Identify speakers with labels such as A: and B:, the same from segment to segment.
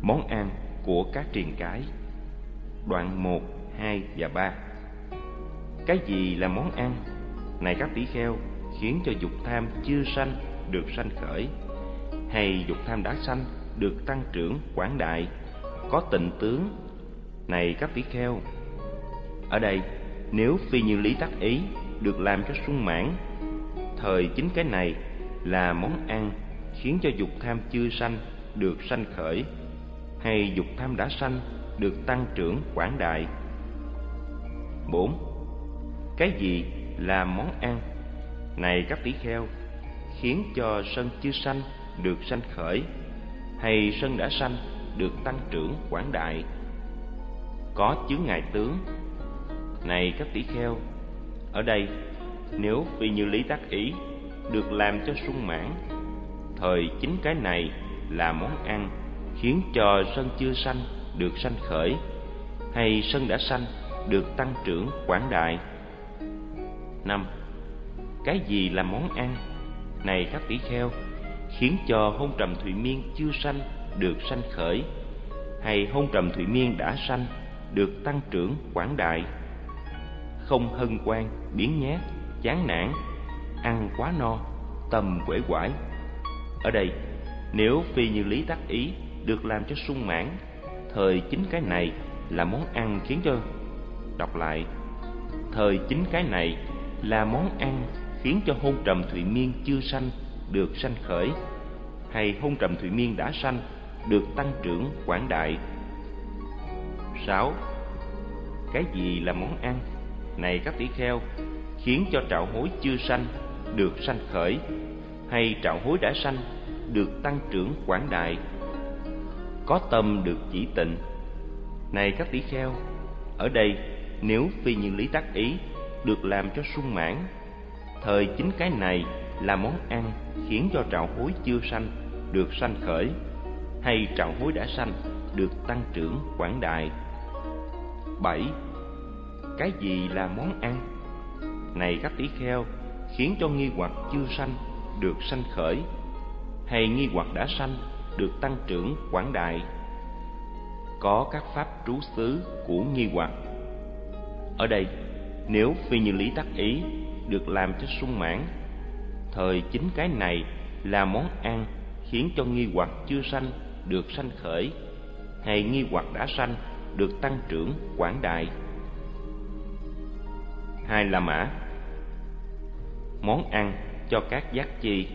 A: Món ăn của các triền cái. Đoạn 1, 2 và 3. Cái gì là món ăn, này các tỷ kheo, khiến cho dục tham chưa sanh được sanh khởi, hay dục tham đã sanh được tăng trưởng quảng đại, có tịnh tướng, này các tỷ kheo? Ở đây, nếu phi như lý tác ý được làm cho sung mãn, thời chính cái này là món ăn khiến cho dục tham chưa sanh được sanh khởi, hay dục tham đã sanh được tăng trưởng quảng đại. 4. Cái gì là món ăn, này các tỷ kheo, khiến cho sân chưa sanh được sanh khởi, hay sân đã sanh được tăng trưởng quảng đại, có chướng ngại tướng, này các tỷ kheo? Ở đây, nếu phi như lý tác ý được làm cho sung mãn, thời chính cái này là món ăn khiến cho sân chưa sanh được sanh khởi, hay sân đã sanh được tăng trưởng quảng đại. 5. Cái gì là món ăn, này các tỷ kheo, khiến cho hôn trầm thụy miên chưa sanh được sanh khởi, hay hôn trầm thụy miên đã sanh được tăng trưởng quảng đại? Không hân hoan, biếng nhác, chán nản, ăn quá no, tâm uể oải. Ở đây, nếu phi như lý tác ý được làm cho sung mãn, thời chính cái này là món ăn khiến cho... Đọc lại. Thời chính cái này là món ăn khiến cho hôn trầm thụy miên chưa sanh được sanh khởi, hay hôn trầm thụy miên đã sanh được tăng trưởng quảng đại. 6. Cái gì là món ăn, này các tỷ kheo, khiến cho trạo hối chưa sanh được sanh khởi, hay trạo hối đã sanh được tăng trưởng quảng đại, có tâm được chỉ tịnh, này các tỷ kheo? Ở đây, nếu phi như lý tác ý được làm cho sung mãn, thời chính cái này là món ăn khiến cho trạo hối chưa sanh được sanh khởi, hay trạo hối đã sanh được tăng trưởng quảng đại. 7. Cái gì là món ăn, này các tỷ kheo, khiến cho nghi hoặc chưa sanh được sanh khởi, hay nghi hoặc đã sanh được tăng trưởng quảng đại, có các pháp trú xứ của nghi hoặc? Ở đây, nếu phi như lý tác ý được làm cho sung mãn, thời chính cái này là món ăn khiến cho nghi hoặc chưa sanh được sanh khởi, hay nghi hoặc đã sanh được tăng trưởng quảng đại. 2 La Mã. Món ăn cho các giác chi.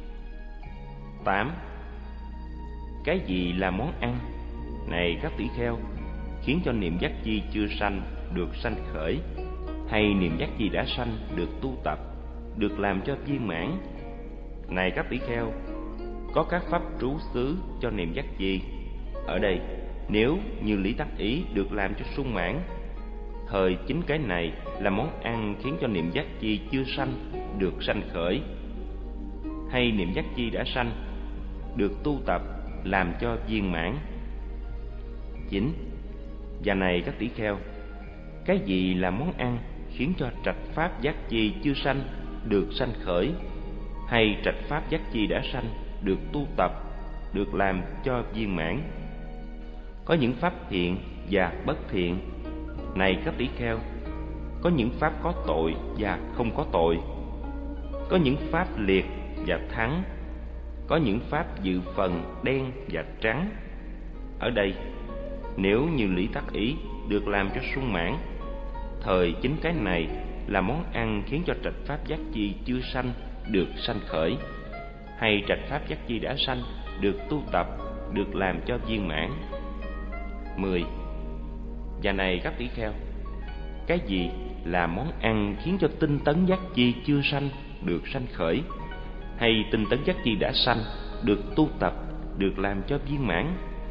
A: 8. Cái gì là món ăn, này các tỷ kheo, khiến cho niệm giác chi chưa sanh được sanh khởi, hay niệm giác chi đã sanh được tu tập, được làm cho viên mãn? Này các tỷ kheo, có các pháp trú xứ cho niệm giác chi. Ở đây, nếu như lý tác ý được làm cho sung mãn, thời chính cái này là món ăn khiến cho niệm giác chi chưa sanh được sanh khởi, hay niệm giác chi đã sanh được tu tập làm cho viên mãn. 9. Và này các tỷ kheo, cái gì là món ăn khiến cho trạch pháp giác chi chưa sanh được sanh khởi, hay trạch pháp giác chi đã sanh được tu tập, được làm cho viên mãn? Có những pháp thiện và bất thiện, này các tỷ kheo, có những pháp có tội và không có tội, có những pháp liệt và thắng, có những pháp dự phần đen và trắng. Ở đây, nếu như lý tác ý được làm cho sung mãn, thời chính cái này là món ăn khiến cho trạch pháp giác chi chưa sanh được sanh khởi, hay trạch pháp giác chi đã sanh được tu tập, được làm cho viên mãn. 10. Và này các tỷ kheo, cái gì là món ăn khiến cho tinh tấn giác chi chưa sanh được sanh khởi, hay tinh tấn giác chi đã sanh được tu tập, được làm cho viên mãn?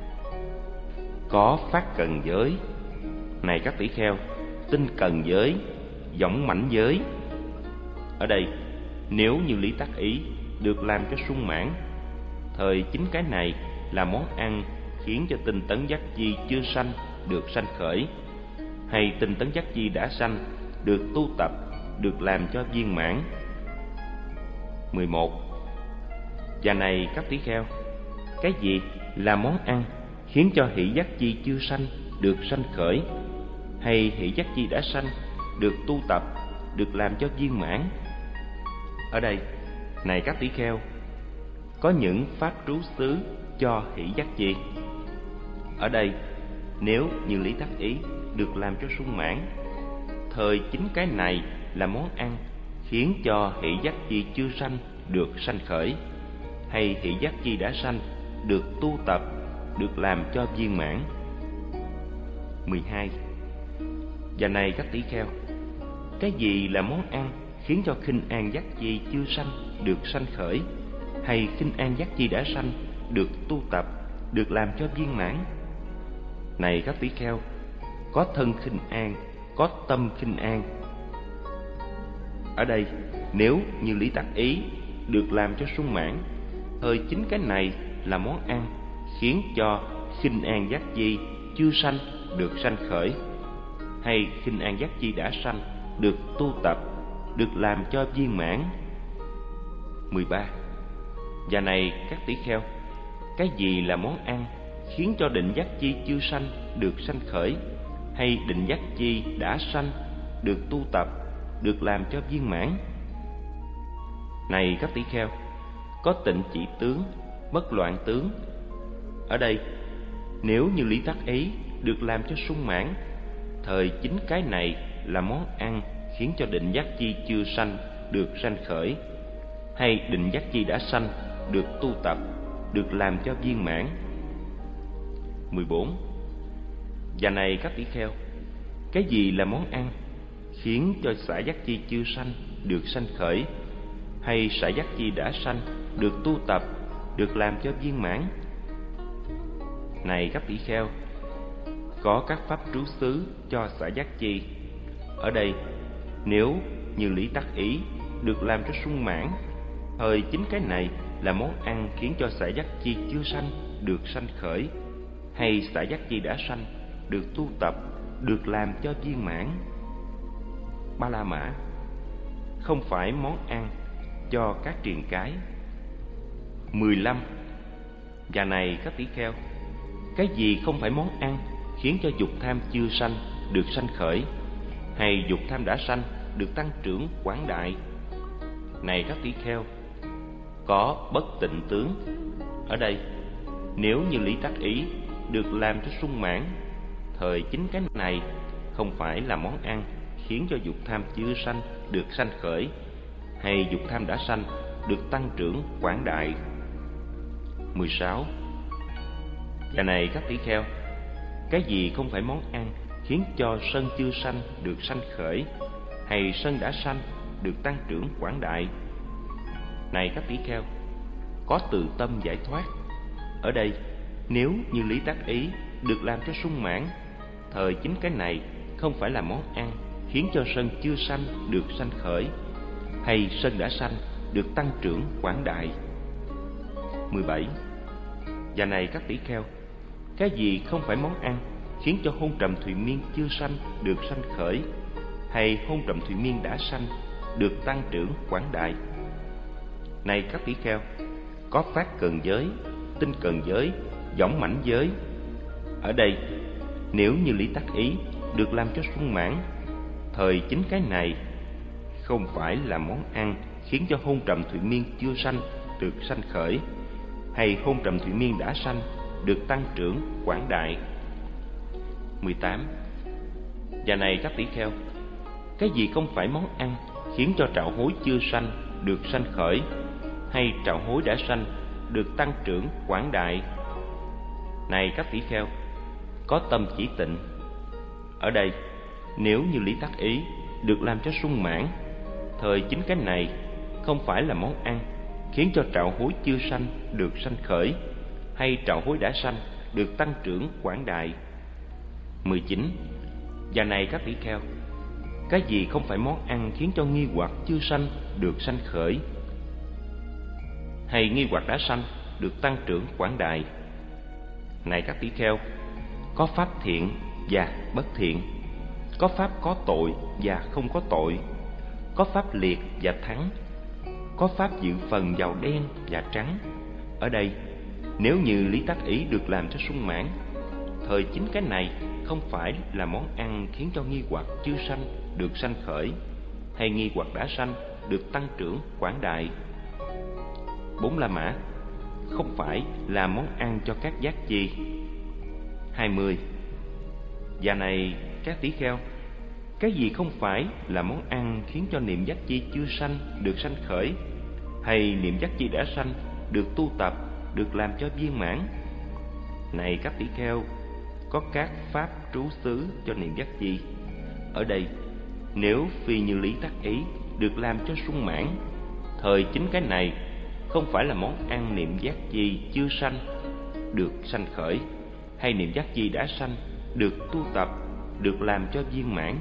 A: Có phát cần giới, này các tỷ kheo, tinh cần giới, võng mãnh giới. Ở đây, nếu như lý tác ý được làm cho sung mãn, thời chính cái này là món ăn khiến cho tinh tấn giác chi chưa sanh được sanh khởi, hay tinh tấn giác chi đã sanh được tu tập, được làm cho viên mãn. 11. Và này các tỷ kheo, cái gì là món ăn khiến cho hỷ giác chi chưa sanh được sanh khởi, hay hỷ giác chi đã sanh được tu tập, được làm cho viên mãn. Ở đây, này các tỷ kheo, có những pháp trú xứ cho hỷ giác chi. Ở đây, nếu như lý tác ý được làm cho sung mãn, thời chính cái này là món ăn khiến cho hỷ giác chi chưa sanh được sanh khởi, hay hỷ giác chi đã sanh được tu tập, được làm cho viên mãn. 12. Và này các tỷ kheo, cái gì là món ăn khiến cho khinh an giác chi chưa sanh được sanh khởi, hay khinh an giác chi đã sanh được tu tập, được làm cho viên mãn? Này các tỷ kheo, có thân khinh an, có tâm khinh an. Ở đây, nếu như lý tác ý được làm cho sung mãn, thời chính cái này là món ăn khiến cho khinh an giác chi chưa sanh được sanh khởi, hay khinh an giác chi đã sanh được tu tập, được làm cho viên mãn. 13. Và này các tỷ kheo, cái gì là món ăn khiến cho định giác chi chưa sanh được sanh khởi, hay định giác chi đã sanh được tu tập, được làm cho viên mãn? Này các tỷ kheo, có tịnh chỉ tướng, bất loạn tướng. Ở đây, nếu như lý tác ý được làm cho sung mãn, thời chính cái này là món ăn khiến cho định giác chi chưa sanh được sanh khởi, hay định giác chi đã sanh được tu tập, được làm cho viên mãn. 14. Và này các tỷ kheo, cái gì là món ăn khiến cho xả giác chi chưa sanh được sanh khởi, hay xả giác chi đã sanh được tu tập, được làm cho viên mãn? Này các tỷ kheo, có các pháp trú xứ cho xả giác chi. Ở đây, nếu như lý tác ý được làm cho sung mãn, thời chính cái này là món ăn khiến cho xả giác chi chưa sanh được sanh khởi, hay xả giác chi đã sanh được tu tập, được làm cho viên mãn. Ba la mã, không phải món ăn cho các triền cái. 15. Và này các tỷ kheo, cái gì không phải món ăn khiến cho dục tham chưa sanh được sanh khởi, hay dục tham đã sanh được tăng trưởng quảng đại? Này các tỷ kheo, có bất tịnh tướng. Ở đây, nếu như lý tác ý được làm cho sung mãn, thời chính cái này không phải là món ăn khiến cho dục tham chưa sanh được sanh khởi, hay dục tham đã sanh được tăng trưởng quảng đại. 16. Và này các tỷ kheo, cái gì không phải món ăn khiến cho sân chưa sanh được sanh khởi, hay sân đã sanh được tăng trưởng quảng đại? Này các tỷ kheo, có từ tâm giải thoát. Ở đây, nếu như lý tác ý được làm cho sung mãn, thời chính cái này không phải là món ăn khiến cho sân chưa sanh được sanh khởi, hay sân đã sanh được tăng trưởng quảng đại. 17. Và này các tỷ kheo, cái gì không phải món ăn khiến cho hôn trầm thụy miên chưa sanh được sanh khởi, hay hôn trầm thụy miên đã sanh được tăng trưởng quảng đại? Này các tỷ kheo, có phát cần giới, tinh cần giới, võng mãnh giới. Ở đây, nếu như lý tác ý được làm cho sung mãn, thời chính cái này không phải là món ăn khiến cho hôn trầm thụy miên chưa sanh được sanh khởi, hay hôn trầm thụy miên đã sanh được tăng trưởng quảng đại. 18. Và này các tỷ kheo, cái gì không phải món ăn khiến cho trạo hối chưa sanh được sanh khởi, hay trạo hối đã sanh được tăng trưởng quảng đại? Này các tỷ kheo, có tâm chỉ tịnh. Ở đây, nếu như lý tác ý được làm cho sung mãn, thời chính cái này không phải là món ăn khiến cho trạo hối chưa sanh được sanh khởi, hay trạo hối đã sanh được tăng trưởng quảng đại. 19. Và này các tỷ kheo, cái gì không phải món ăn khiến cho nghi hoặc chưa sanh được sanh khởi, hay nghi hoặc đã sanh được tăng trưởng quảng đại? Này các tỷ kheo, có pháp thiện và bất thiện, có pháp có tội và không có tội, có pháp liệt và thắng, có pháp dự phần vào đen và trắng. Ở đây, Nếu như lý tác ý được làm cho sung mãn, thời chính cái này không phải là món ăn khiến cho nghi hoặc chưa sanh được sanh khởi, hay nghi hoặc đã sanh được tăng trưởng quảng đại. 4 La Mã không phải là món ăn cho các giác chi. 20. Và này các tỷ kheo, cái gì không phải là món ăn khiến cho niệm giác chi chưa sanh được sanh khởi, hay niệm giác chi đã sanh được tu tập, được làm cho viên mãn? Này các tỷ kheo, có các pháp trú xứ cho niệm giác chi. Ở đây, nếu phi như lý tác ý được làm cho sung mãn, thời chính cái này không phải là món ăn niệm giác chi chưa sanh được sanh khởi, hay niệm giác chi đã sanh được tu tập, được làm cho viên mãn.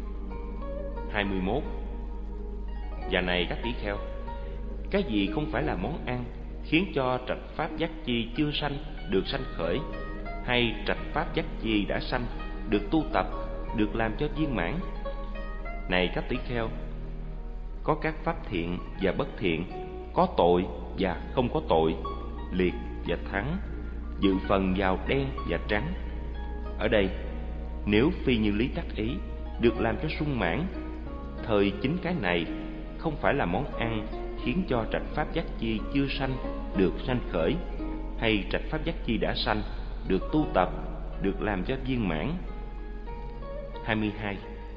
A: 21. Và này các tỷ kheo, cái gì không phải là món ăn khiến cho trạch pháp giác chi chưa sanh được sanh khởi, hay trạch pháp giác chi đã sanh được tu tập, được làm cho viên mãn? Này các tỷ kheo, có các pháp thiện và bất thiện, có tội và không có tội, liệt và thắng, dự phần vào đen và trắng. Ở đây, nếu phi như lý tác ý được làm cho sung mãn, thời chính cái này không phải là món ăn khiến cho trạch pháp giác chi chưa sanh được sanh khởi, hay trạch pháp giác chi đã sanh được tu tập, được làm cho viên mãn. 22.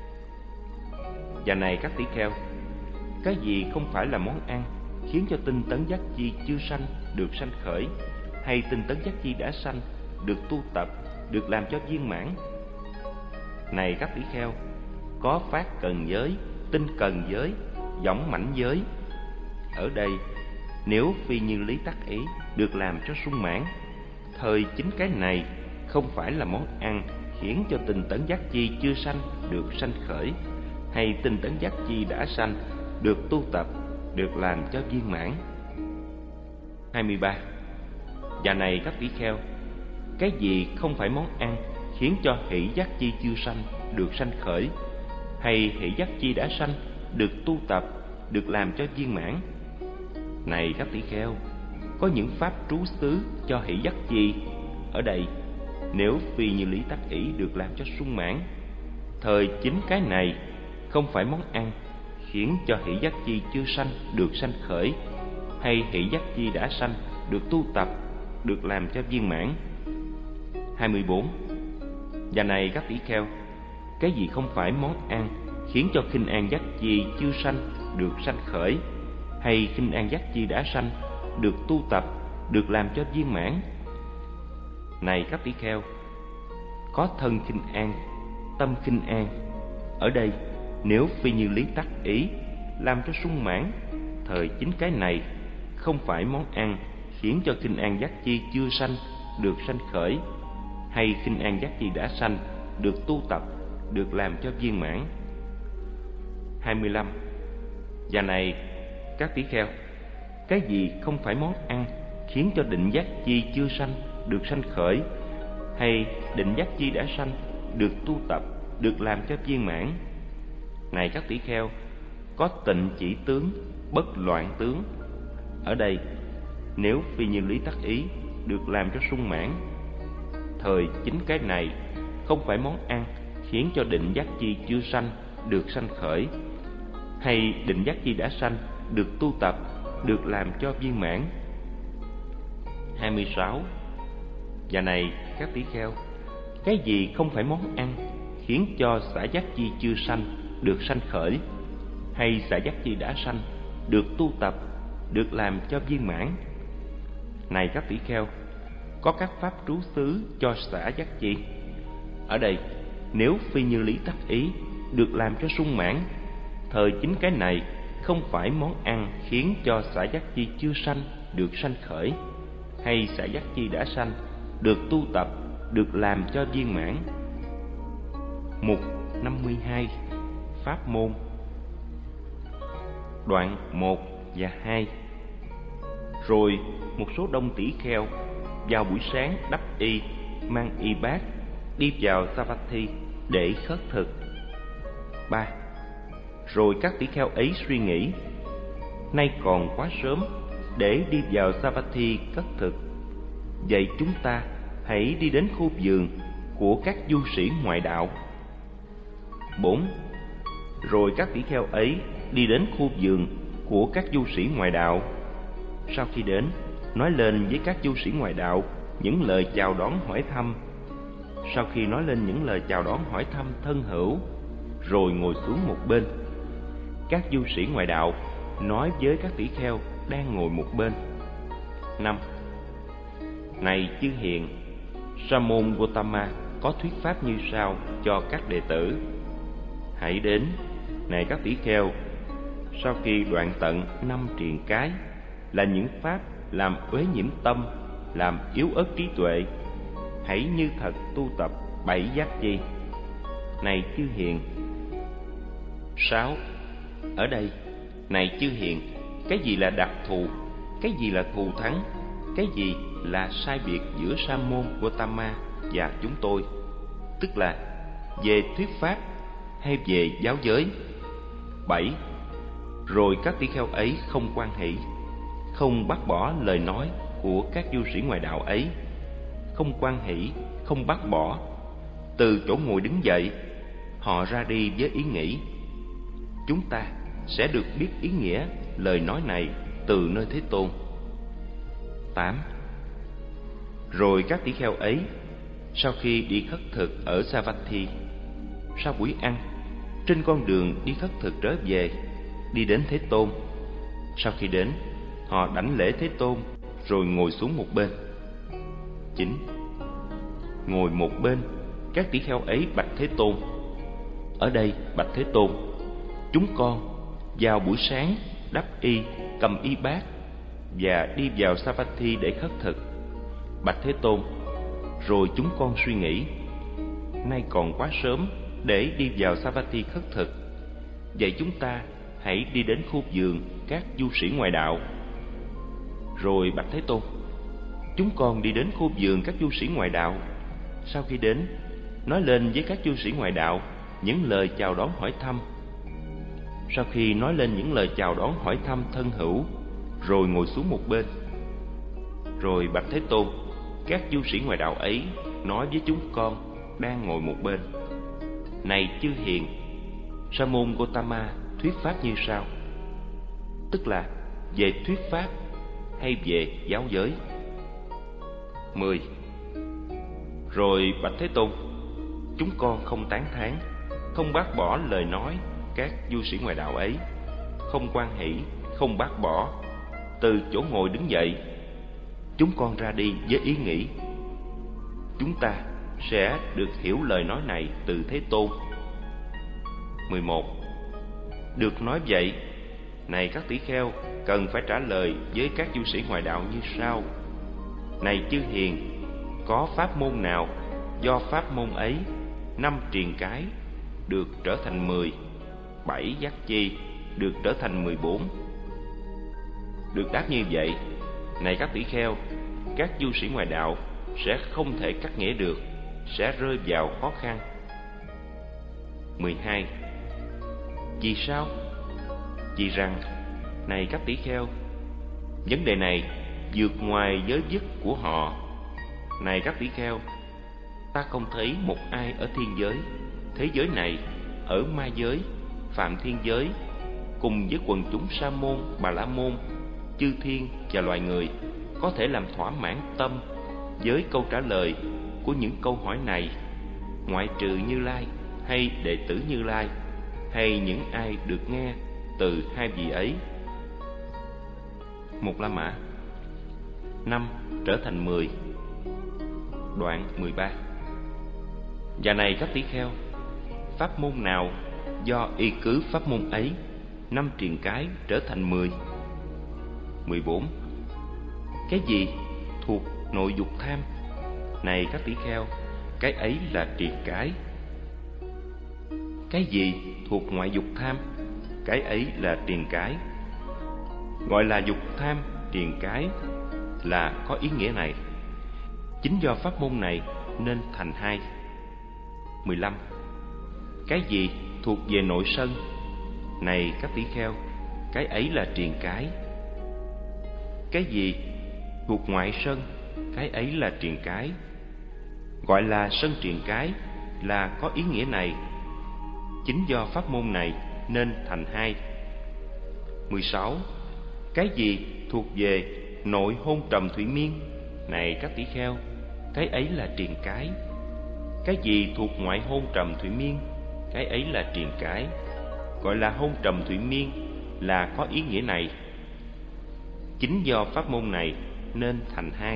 A: Và này các tỷ kheo, cái gì không phải là món ăn khiến cho tinh tấn giác chi chưa sanh được sanh khởi, hay tinh tấn giác chi đã sanh được tu tập, được làm cho viên mãn? Này các tỷ kheo, có phát cần giới, tinh cần giới, võng mãnh giới. Ở đây, nếu phi như lý tác ý được làm cho sung mãn, thời chính cái này không phải là món ăn khiến cho tinh tấn giác chi chưa sanh được sanh khởi, hay tinh tấn giác chi đã sanh được tu tập, được làm cho viên mãn. 23. Và này các tỷ kheo, cái gì không phải món ăn khiến cho hỷ giác chi chưa sanh được sanh khởi, hay hỷ giác chi đã sanh được tu tập, được làm cho viên mãn? Này các tỷ kheo, có những pháp trú xứ cho hỷ giác chi. Ở đây, nếu phi như lý tác ý được làm cho sung mãn, thời chính cái này không phải món ăn khiến cho hỷ giác chi chưa sanh được sanh khởi, hay hỷ giác chi đã sanh được tu tập, được làm cho viên mãn. 24. Và này các tỷ kheo, cái gì không phải món ăn khiến cho khinh an giác chi chưa sanh được sanh khởi, hay khinh an giác chi đã sanh được tu tập, được làm cho viên mãn? Này các tỷ kheo, có thân khinh an, tâm khinh an. Ở đây, nếu phi như lý tác ý làm cho sung mãn, thời chính cái này không phải món ăn khiến cho khinh an giác chi chưa sanh được sanh khởi, hay khinh an giác chi đã sanh được tu tập, được làm cho viên mãn. 25. Và này các tỷ kheo, cái gì không phải món ăn khiến cho định giác chi chưa sanh được sanh khởi, hay định giác chi đã sanh được tu tập, được làm cho viên mãn? Này các tỷ kheo, có tịnh chỉ tướng, bất loạn tướng. Ở đây, nếu phi như lý tác ý được làm cho sung mãn, thời chính cái này không phải món ăn khiến cho định giác chi chưa sanh được sanh khởi, hay định giác chi đã sanh được tu tập, được làm cho viên mãn. 26. Và này các tỷ kheo, cái gì không phải món ăn khiến cho xả giác chi chưa sanh được sanh khởi, hay xả giác chi đã sanh được tu tập, được làm cho viên mãn? Này các tỷ kheo, có các pháp trú xứ cho xả giác chi. Ở đây, nếu phi như lý tác ý được làm cho sung mãn, thời chính cái này không phải món ăn khiến cho xả giác chi chưa sanh được sanh khởi, hay xả giác chi đã sanh được tu tập, được làm cho viên mãn. Mục 52. Pháp môn. Đoạn 1 và 2. Rồi một số đông tỷ kheo vào buổi sáng đắp y, mang y bát, đi vào Savatthi để khất thực. 3. Rồi các tỷ kheo ấy suy nghĩ, nay còn quá sớm để đi vào Savatthi cất thực, vậy chúng ta hãy đi đến khu vườn của các du sĩ ngoại đạo. 4. Rồi các tỷ kheo ấy đi đến khu vườn của các du sĩ ngoại đạo. Sau khi đến, nói lên với các du sĩ ngoại đạo những lời chào đón hỏi thăm. Sau khi nói lên những lời chào đón hỏi thăm thân hữu, rồi ngồi xuống một bên. Các du sĩ ngoại đạo nói với các tỷ kheo đang ngồi một bên. 5. Này chư hiền, Sa môn Gotama có thuyết pháp như sau cho các đệ tử. Hãy đến, này các tỷ kheo, sau khi đoạn tận 5 triền cái là những pháp làm uế nhiễm tâm, làm yếu ớt trí tuệ, hãy như thật tu tập 7 giác chi. Này chư hiền. 6. Ở đây, này chư hiền, cái gì là đặc thù, cái gì là thù thắng, cái gì là sai biệt giữa Sa môn Gotama và chúng tôi, tức là về thuyết pháp hay về giáo giới. 7. Rồi các tỷ kheo ấy không hoan hỷ, không bác bỏ lời nói của các du sĩ ngoại đạo ấy, không hoan hỷ, không bác bỏ. Từ chỗ ngồi đứng dậy, họ ra đi với ý nghĩ: chúng ta sẽ được biết ý nghĩa lời nói này từ nơi Thế Tôn. 8. Rồi các tỷ kheo ấy, sau khi đi khất thực ở Savatthi, sau buổi ăn, trên con đường đi khất thực trở về, đi đến Thế Tôn. Sau khi đến, họ đảnh lễ Thế Tôn rồi ngồi xuống một bên. 9. Ngồi một bên, các tỷ kheo ấy bạch Thế Tôn. Ở đây bạch Thế Tôn, chúng con vào buổi sáng đắp y, cầm y bát và đi vào Savatthi để khất thực. Bạch Thế Tôn, rồi chúng con suy nghĩ, nay còn quá sớm để đi vào Savatthi khất thực, vậy chúng ta hãy đi đến khu vườn các du sĩ ngoại đạo. Rồi bạch Thế Tôn, chúng con đi đến khu vườn các du sĩ ngoại đạo. Sau khi đến, nói lên với các du sĩ ngoại đạo những lời chào đón hỏi thăm. Sau khi nói lên những lời chào đón hỏi thăm thân hữu, rồi ngồi xuống một bên. Rồi bạch Thế Tôn, các du sĩ ngoại đạo ấy nói với chúng con đang ngồi một bên: này chư hiền, Sa môn Gotama thuyết pháp như sau, tức là về thuyết pháp hay về giáo giới. 10. Rồi bạch Thế Tôn, chúng con không tán thán, không bác bỏ lời nói các du sĩ ngoại đạo ấy, không hoan hỷ, không bác bỏ. Từ chỗ ngồi đứng dậy, chúng con ra đi với ý nghĩ: chúng ta sẽ được hiểu lời nói này từ Thế Tôn. 11. Được nói vậy, này các tỷ kheo cần phải trả lời với các du sĩ ngoại đạo như sau: này chư hiền, có pháp môn nào do pháp môn ấy 5 triền cái được trở thành 10, 7 giác chi được trở thành 14? Được đáp như vậy, này các tỷ kheo, các du sĩ ngoại đạo sẽ không thể cắt nghĩa được, sẽ rơi vào khó khăn. 12. Vì sao? Vì rằng, này các tỷ kheo, vấn đề này vượt ngoài giới dứt của họ. Này các tỷ kheo, ta không thấy một ai ở thiên giới, thế giới này, ở ma giới, phạm thiên giới, cùng với quần chúng Sa môn, Bà La môn, chư thiên và loài người có thể làm thỏa mãn tâm với câu trả lời của những câu hỏi này, ngoại trừ Như Lai hay đệ tử Như Lai, hay những ai được nghe từ hai vị ấy. Một La Mã. 5 trở thành 10. Đoạn 13. Và này các tỷ kheo, pháp môn nào do y cứ pháp môn ấy 5 triền cái trở thành 10? 14. Cái gì thuộc nội dục tham? Này các tỷ kheo, cái ấy là triền cái. Cái gì thuộc ngoại dục tham? Cái ấy là triền cái. Gọi là dục tham triền cái là có ý nghĩa này. Chính do pháp môn này nên thành 2. 15. Cái gì thuộc về nội sân? Này các tỷ kheo, cái ấy là triền cái. Cái gì thuộc ngoại sân? cái ấy là triền cái. Gọi là sân triền cái là có ý nghĩa này. Chính do pháp môn này nên thành hai. 16. Cái gì thuộc về nội hôn trầm thủy miên? Này các tỷ kheo, cái ấy là triền cái. Cái gì thuộc ngoại hôn trầm thủy miên? Cái ấy là triền cái. Gọi là hôn trầm thủy miên là có ý nghĩa này. Chính do pháp môn này nên thành hai.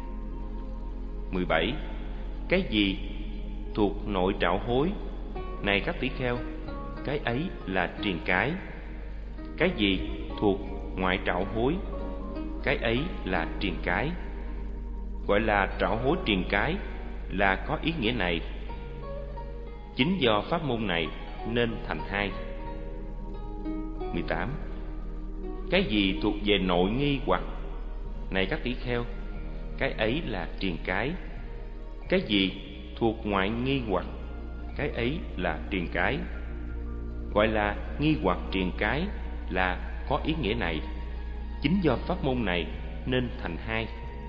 A: 17. Cái gì thuộc nội trạo hối? Này các tỷ kheo, cái ấy là triền cái. Cái gì thuộc ngoại trạo hối? Cái ấy là triền cái. Gọi là trạo hối triền cái là có ý nghĩa này. Chính do pháp môn này nên thành hai. 18. Cái gì thuộc về nội nghi hoặc? Này các tỷ kheo, cái ấy là triền cái. Cái gì thuộc ngoại nghi hoặc? Cái ấy là triền cái. Gọi là nghi hoặc triền cái là có ý nghĩa này. Chính do pháp môn này nên thành hai.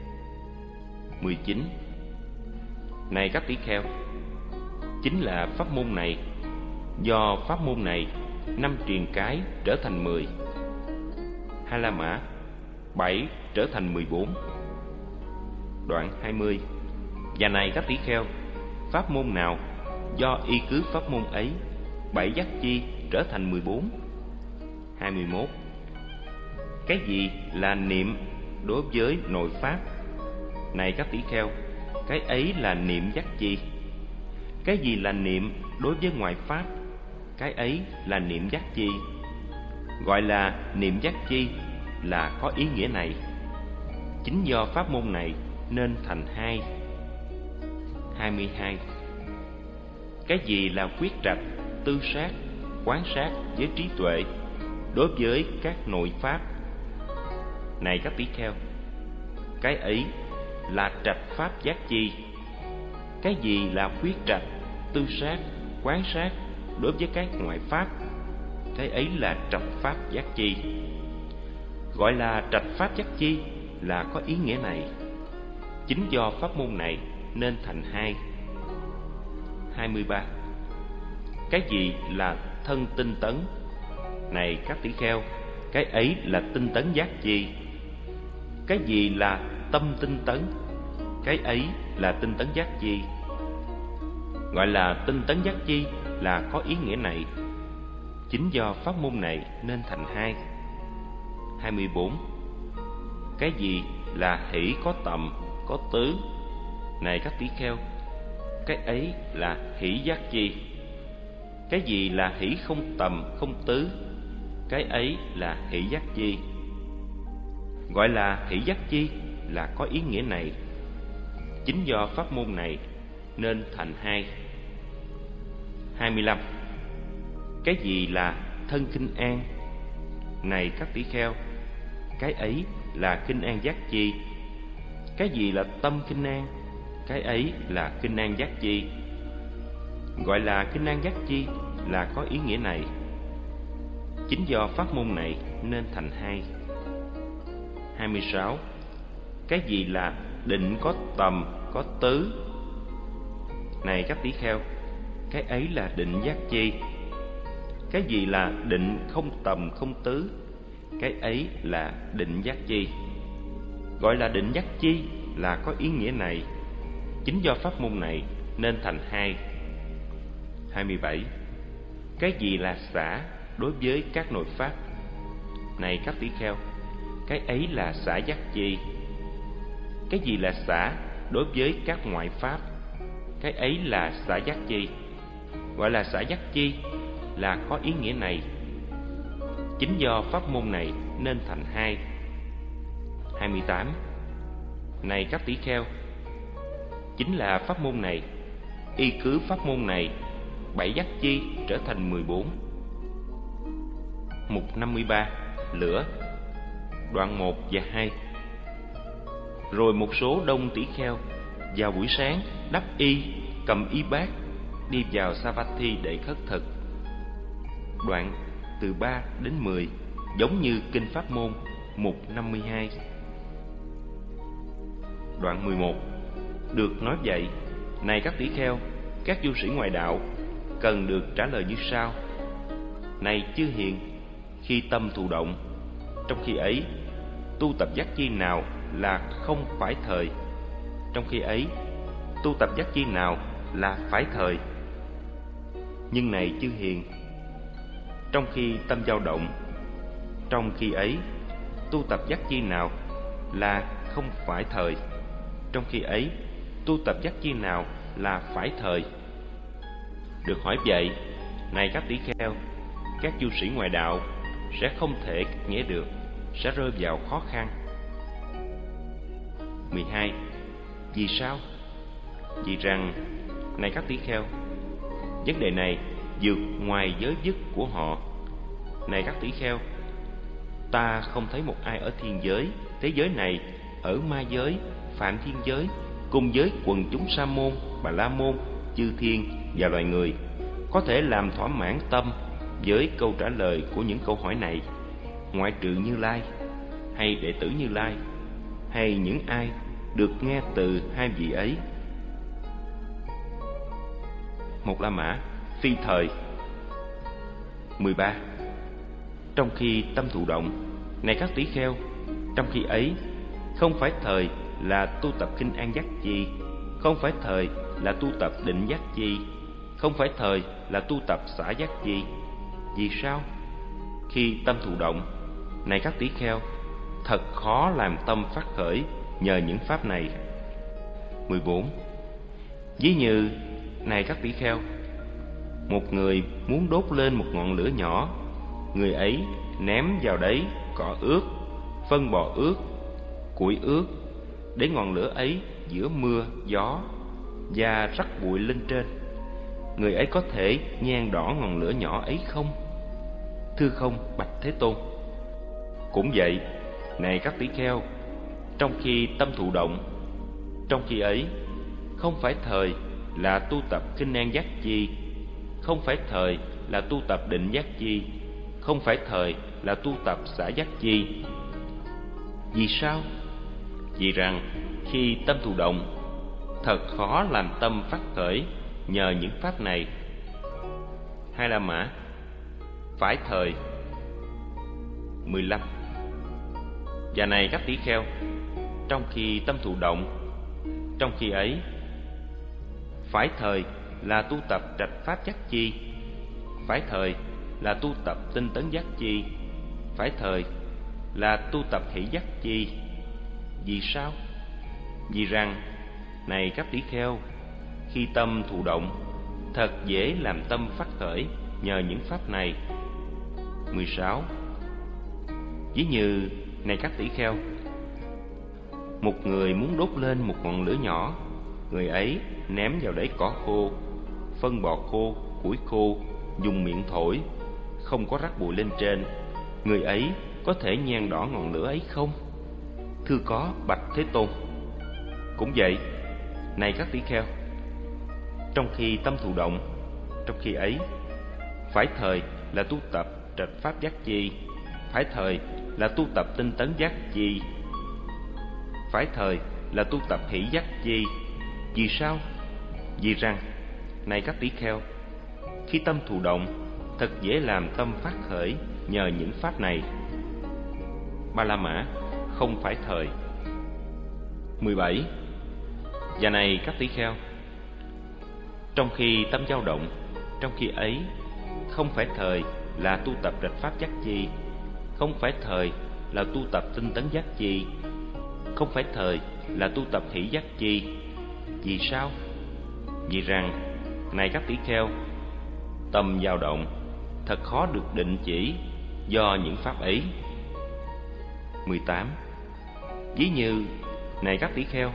A: 19. Này các tỷ kheo, chính là pháp môn này. Do pháp môn này, 5 triền cái trở thành 10, Ha La Mã 7 trở thành 14. Đoạn 20. Và này các tỷ kheo, pháp môn nào do y cứ pháp môn ấy, 7 giác chi trở thành 14. 21. Cái gì là niệm đối với nội pháp? Này các tỷ kheo, cái ấy là niệm giác chi. Cái gì là niệm đối với ngoại pháp? Cái ấy là niệm giác chi. Gọi là niệm giác chi là có ý nghĩa này. Chính do pháp môn này nên thành hai. 22. Cái gì là quyết trạch, tư sát, quán sát với trí tuệ đối với các nội pháp? Này các tỷ kheo, cái ấy là trạch pháp giác chi. Cái gì là quyết trạch, tư sát, quán sát đối với các ngoại pháp? Cái ấy là trạch pháp giác chi. Gọi là trạch pháp giác chi là có ý nghĩa này. Chính do pháp môn này nên thành hai. 23. Cái gì là thân tinh tấn? Này các tỷ kheo, cái ấy là tinh tấn giác chi. Cái gì là tâm tinh tấn? Cái ấy là tinh tấn giác chi. Gọi là tinh tấn giác chi là có ý nghĩa này. Chính do pháp môn này nên thành hai. 24. Cái gì là hỷ có tầm, có tứ? Này các tỷ kheo, cái ấy là hỷ giác chi. Cái gì là hỷ không tầm, không tứ? Cái ấy là hỷ giác chi. Gọi là hỷ giác chi là có ý nghĩa này. Chính do pháp môn này nên thành hai. 25. Cái gì là thân khinh an? Này các tỷ kheo, cái ấy là khinh an giác chi. Cái gì là tâm khinh an? Cái ấy là khinh an giác chi. Gọi là khinh an giác chi là có ý nghĩa này. Chính do pháp môn này nên thành hai. 26. Cái gì là định có tầm, có tứ? Này các tỷ kheo, cái ấy là định giác chi. Cái gì là định không tầm, không tứ? Cái ấy là định giác chi. Gọi là định giác chi là có ý nghĩa này. Chính do pháp môn này nên thành hai. 27. Cái gì là xả đối với các nội pháp? Này các tỷ kheo, cái ấy là xả giác chi. Cái gì là xả đối với các ngoại pháp? Cái ấy là xả giác chi. Gọi là xả giác chi là có ý nghĩa này. Chính do pháp môn này nên thành hai. 28. Này các tỷ kheo, chính là pháp môn này. Y cứ pháp môn này, 7 giác chi trở thành 14. Mục 53. Lửa. Đoạn 1 và 2. Rồi một số đông tỷ kheo vào buổi sáng đắp y, cầm y bát đi vào Savatthi để khất thực. Đoạn từ 3 đến 10 giống như kinh pháp môn. Mục 52. Đoạn 11. Được nói vậy, này các tỷ kheo, các du sĩ ngoại đạo cần được trả lời như sau: Này chư hiền, khi tâm thụ động, trong khi ấy tu tập giác chi nào là không phải thời? Trong khi ấy tu tập giác chi nào là phải thời? Nhưng này chư hiền, trong khi tâm dao động, trong khi ấy tu tập giác chi nào là không phải thời? Trong khi ấy tu tập giác chi nào là phải thời? Được hỏi vậy, này các tỷ kheo, các du sĩ ngoại đạo sẽ không thể nghe được, sẽ rơi vào khó khăn. 12. Vì sao? Vì rằng, này các tỷ kheo, vấn đề này vượt ngoài giới dứt của họ. Này các tỷ kheo, ta không thấy một ai ở thiên giới, thế giới này, ở ma giới, phạm thiên giới, cùng với quần chúng Sa môn, Bà La môn, chư thiên và loài người có thể làm thỏa mãn tâm với câu trả lời của những câu hỏi này, ngoại trừ Như Lai hay đệ tử Như Lai hay những ai được nghe từ hai vị ấy. Một La Mã, phi thời. 13. Trong khi tâm thụ động, này các tỷ kheo, trong khi ấy không phải thời là tu tập kinh an giác chi, không phải thời là tu tập định giác chi, không phải thời là tu tập xả giác chi. Vì sao? Khi tâm thụ động, này các tỷ kheo, thật khó làm tâm phát khởi nhờ những pháp này. 14. Ví như, này các tỷ kheo, một người muốn đốt lên một ngọn lửa nhỏ, người ấy ném vào đấy cỏ ướt, phân bò ướt, củi ướt, để ngọn lửa ấy giữa mưa, gió và rắc bụi lên trên. Người ấy có thể nhen đỏ ngọn lửa nhỏ ấy không? Thưa không, bạch Thế Tôn. Cũng vậy, này các tỷ kheo, trong khi tâm thụ động, trong khi ấy không phải thời là tu tập kinh an giác chi, không phải thời là tu tập định giác chi, không phải thời là tu tập xả giác chi. Vì sao? Vì rằng khi tâm thụ động, thật khó làm tâm phát khởi nhờ những pháp này. Hai La Mã, phải thời. 15. Và này các tỷ kheo, trong khi tâm thụ động, trong khi ấy phải thời là tu tập trạch pháp giác chi, phải thời là tu tập tinh tấn giác chi, phải thời là tu tập hỷ giác chi. Vì sao? Vì rằng, này các tỷ kheo, khi tâm thụ động, thật dễ làm tâm phát khởi nhờ những pháp này. 16. Ví như, này các tỷ kheo, một người muốn đốt lên một ngọn lửa nhỏ, người ấy ném vào đấy cỏ khô, phân bò khô, củi khô, dùng miệng thổi, không có rắc bụi lên trên. Người ấy có thể nhen đỏ ngọn lửa ấy không? Thưa có, bạch Thế Tôn. Cũng vậy, này các tỷ kheo, trong khi tâm thụ động, trong khi ấy phải thời là tu tập trạch pháp giác chi, phải thời là tu tập tinh tấn giác chi, phải thời là tu tập hỷ giác chi. Vì sao? Vì rằng, này các tỷ kheo, khi tâm thụ động, thật dễ làm tâm phát khởi nhờ những pháp này. Ba La Mã, không phải thời. 17. Và này các tỷ kheo, trong khi tâm dao động, trong khi ấy không phải thời là tu tập trạch pháp giác chi, không phải thời là tu tập tinh tấn giác chi, không phải thời là tu tập hỷ giác chi. Vì sao? Vì rằng, này các tỷ kheo, tâm dao động thật khó được định chỉ do những pháp ấy. 18. Ví như, này các tỷ kheo,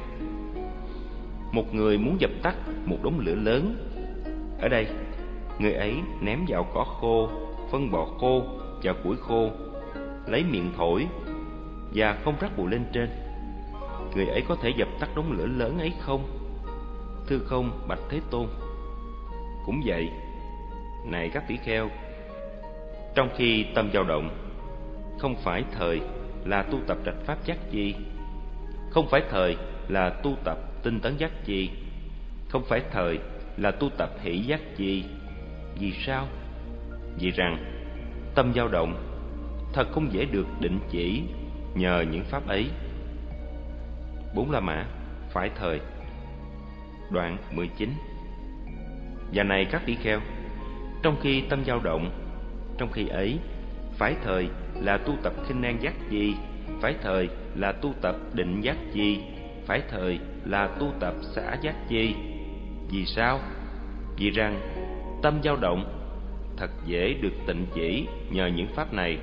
A: một người muốn dập tắt một đống lửa lớn. Ở đây, người ấy ném vào cỏ khô, phân bò khô và củi khô, lấy miệng thổi và không rắc bụi lên trên. Người ấy có thể dập tắt đống lửa lớn ấy không? Thưa không, bạch Thế Tôn. Cũng vậy, này các tỷ kheo, trong khi tâm dao động, không phải thời là tu tập trạch pháp giác chi, Không phải thời là tu tập tinh tấn giác chi, không phải thời là tu tập hỷ giác chi. Vì sao? Vì rằng tâm dao động thật không dễ được định chỉ nhờ những pháp ấy. 4 La Mã phải thời. Đoạn 19. Và này các tỷ kheo, trong khi tâm dao động, trong khi ấy phải thời là tu tập khinh an giác chi, phải thời là tu tập định giác chi, phải thời là tu tập xả giác chi. Vì sao? Vì rằng tâm dao động thật dễ được tịnh chỉ nhờ những pháp này.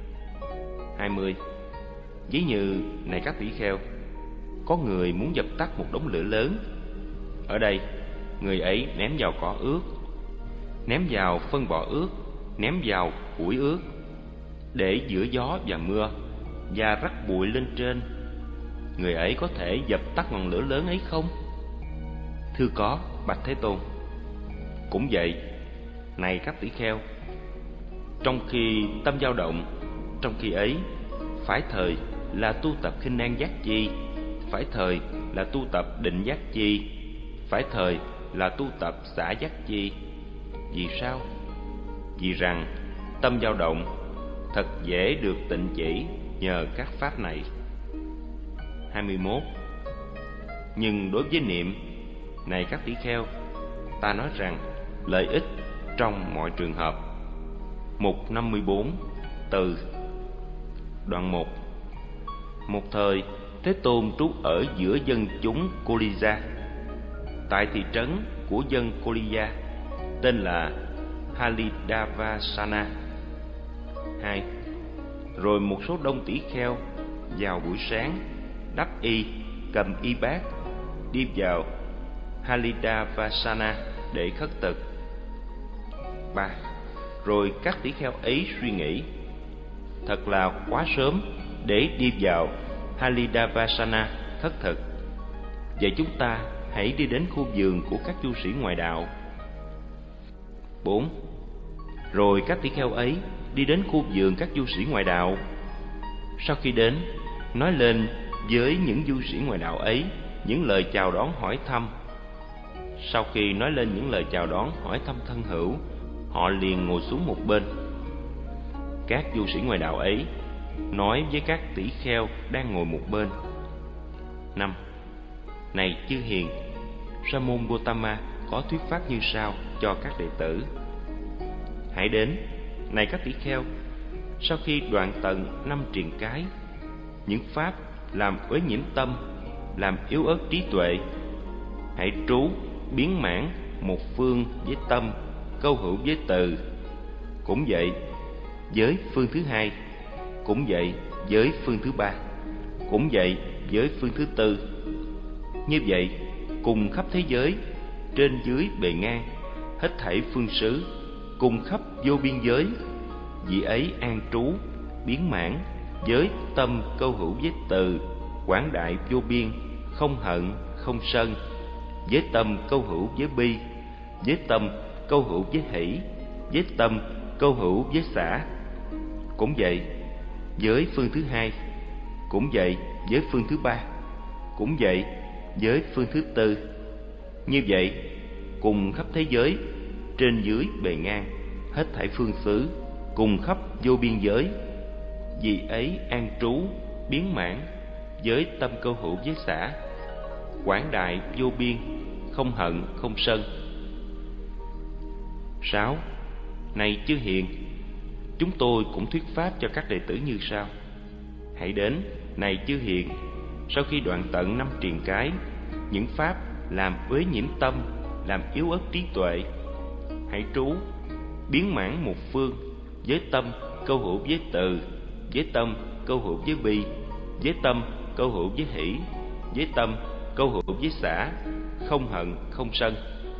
A: 20. Ví như này các tỷ kheo, có người muốn dập tắt một đống lửa lớn. Ở đây, người ấy ném vào cỏ ướt, ném vào phân bò ướt, ném vào củi ướt, để giữa gió và mưa, và rắc bụi lên trên. Người ấy có thể dập tắt ngọn lửa lớn ấy không? Thưa có, bạch Thế Tôn. Cũng vậy, này các tỷ kheo, trong khi tâm dao động, trong khi ấy phải thời là tu tập khinh an giác chi, phải thời là tu tập định giác chi, phải thời là tu tập xả giác chi. Vì sao? Vì rằng tâm dao động thật dễ được tịnh chỉ nhờ các pháp này. 21. Nhưng đối với niệm, này các tỷ kheo, ta nói rằng lợi ích trong mọi trường hợp. Mục 54 từ. Đoạn 1. Một thời, Thế Tôn trú ở giữa dân chúng Koliya, tại thị trấn của dân Koliya tên là Halidavasana. 2. Rồi một số đông tỷ kheo vào buổi sáng đắp y, cầm y bát, đi vào Halidavasana để khất thực. 3. Rồi các tỷ kheo ấy suy nghĩ, thật là quá sớm để đi vào Halidavasana khất thực. Vậy chúng ta hãy đi đến khu vườn của các tu sĩ ngoại đạo. 4. Rồi các tỷ kheo ấy đi đến khu vườn các du sĩ ngoại đạo. Sau khi đến, nói lên với những du sĩ ngoại đạo ấy những lời chào đón hỏi thăm. Sau khi nói lên những lời chào đón hỏi thăm thân hữu, họ liền ngồi xuống một bên. Các du sĩ ngoại đạo ấy nói với các tỷ kheo đang ngồi một bên. 5. Này chư hiền, Sa môn Gotama có thuyết pháp như sau cho các đệ tử. Hãy đến, này các tỷ kheo, sau khi đoạn tận 5 triền cái, những pháp làm uế nhiễm tâm, làm yếu ớt trí tuệ, hãy trú biến mãn một phương với tâm, câu hữu với từ. Cũng vậy với phương thứ hai, cũng vậy với phương thứ ba, cũng vậy với phương thứ tư. Như vậy cùng khắp thế giới, trên dưới bề ngang, hết thảy phương xứ, cùng khắp vô biên giới, vị ấy an trú biến mãn với tâm câu hữu với từ, quảng đại vô biên, không hận không sân, với tâm câu hữu với bi, với tâm câu hữu với hỷ, với tâm câu hữu với xả. Cũng vậy với phương thứ hai, cũng vậy với phương thứ ba, cũng vậy với phương thứ tư. Như vậy cùng khắp thế giới, trên dưới bề ngang, hết thảy phương xứ, cùng khắp vô biên giới, vì ấy an trú biến mãn với tâm câu hữu với xả, quảng đại vô biên, không hận không sân. 6. Này chư hiền, chúng tôi cũng thuyết pháp cho các đệ tử như sau. Hãy đến, này chư hiền, sau khi đoạn tận 5 triền cái, những pháp làm uế nhiễm tâm, làm yếu ớt trí tuệ, hãy trú biến mãn một phương với tâm câu hữu với từ, với tâm câu hữu với bi, với tâm câu hữu với hỷ, với tâm câu hữu với xả, không hận không sân.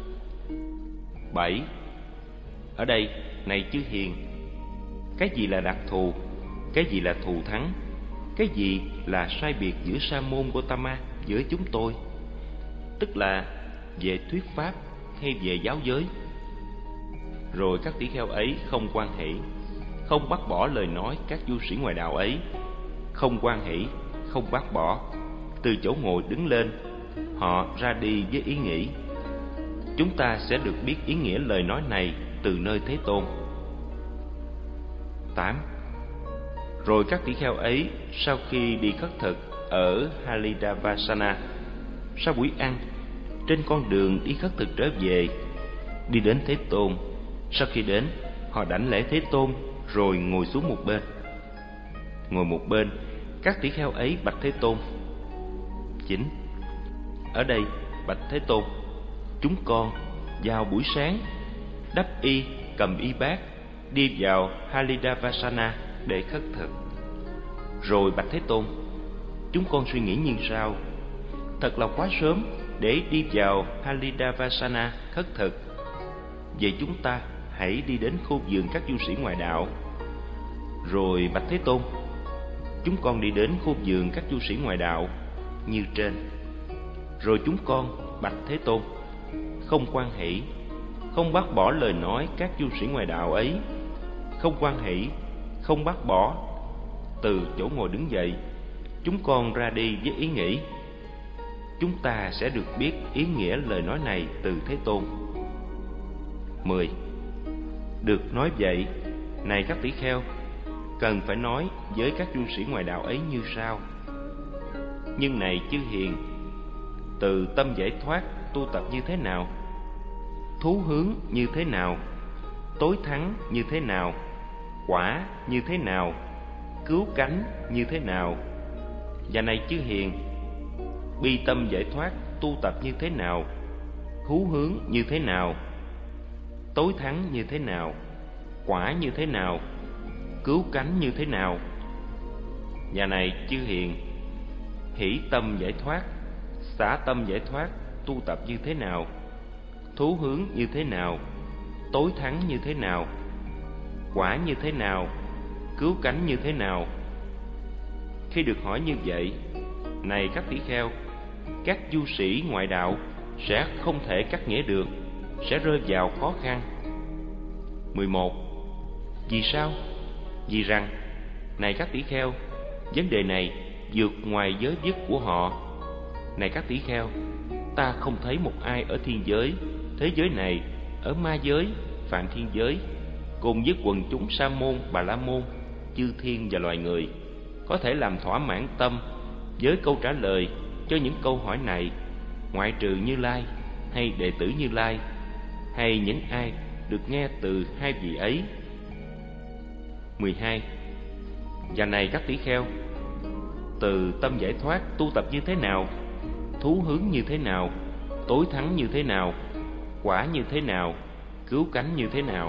A: 7. Ở đây, này chư hiền, cái gì là đặc thù, cái gì là thù thắng, cái gì là sai biệt giữa Sa môn Gotama với chúng tôi, tức là về thuyết pháp hay về giáo giới? Rồi các tỷ kheo ấy không hoan hỷ, không bác bỏ lời nói các du sĩ ngoại đạo ấy, không hoan hỷ, không bác bỏ, từ chỗ ngồi đứng lên, họ ra đi với ý nghĩ. Chúng ta sẽ được biết ý nghĩa lời nói này từ nơi Thế Tôn. 8. Rồi các tỷ kheo ấy sau khi đi khất thực ở Halidavasana, sau buổi ăn, trên con đường đi khất thực trở về, đi đến Thế Tôn. Sau khi đến, họ đảnh lễ Thế Tôn rồi ngồi xuống một bên. Ngồi một bên, các tỷ kheo ấy bạch Thế Tôn. 9. Ở đây, bạch Thế Tôn, chúng con vào buổi sáng đắp y, cầm y bát, đi vào Halidavasana để khất thực. Rồi bạch Thế Tôn, chúng con suy nghĩ như sau: thật là quá sớm để đi vào Halidavasana khất thực. Vậy chúng ta hãy đi đến khu vườn các du sĩ ngoại đạo. Rồi bạch Thế Tôn, chúng con đi đến khu vườn các du sĩ ngoại đạo như trên. Rồi chúng con bạch Thế Tôn, không hoan hỷ, không bác bỏ lời nói các du sĩ ngoại đạo ấy, không hoan hỷ, không bác bỏ. Từ chỗ ngồi đứng dậy, chúng con ra đi với ý nghĩ. Chúng ta sẽ được biết ý nghĩa lời nói này từ Thế Tôn. 10. Được nói vậy, này các tỷ kheo, cần phải nói với các du sĩ ngoại đạo ấy như sau: nhưng này chư hiền, từ tâm giải thoát tu tập như thế nào, thú hướng như thế nào, tối thắng như thế nào, quả như thế nào, cứu cánh như thế nào. Và này chư hiền, bi tâm giải thoát tu tập như thế nào, thú hướng như thế nào, tối thắng như thế nào, quả như thế nào, cứu cánh như thế nào. Và này chư hiền, hỷ tâm giải thoát, xả tâm giải thoát tu tập như thế nào, thú hướng như thế nào, tối thắng như thế nào, quả như thế nào, cứu cánh như thế nào. Khi được hỏi như vậy, này các tỷ kheo, các du sĩ ngoại đạo sẽ không thể cắt nghĩa được, sẽ rơi vào khó khăn. 11. Vì sao? Vì rằng, này các tỷ kheo, vấn đề này vượt ngoài giới dứt của họ. Này các tỷ kheo, ta không thấy một ai ở thiên giới, thế giới này, ở ma giới, phạm thiên giới, cùng với quần chúng sa môn, bà la môn, chư thiên và loài người, có thể làm thỏa mãn tâm với câu trả lời cho những câu hỏi này, ngoại trừ Như Lai hay đệ tử Như Lai, hay những ai được nghe từ hai vị ấy. 12. Và này các tỷ kheo, từ tâm giải thoát tu tập như thế nào, thú hướng như thế nào, tối thắng như thế nào, quả như thế nào, cứu cánh như thế nào.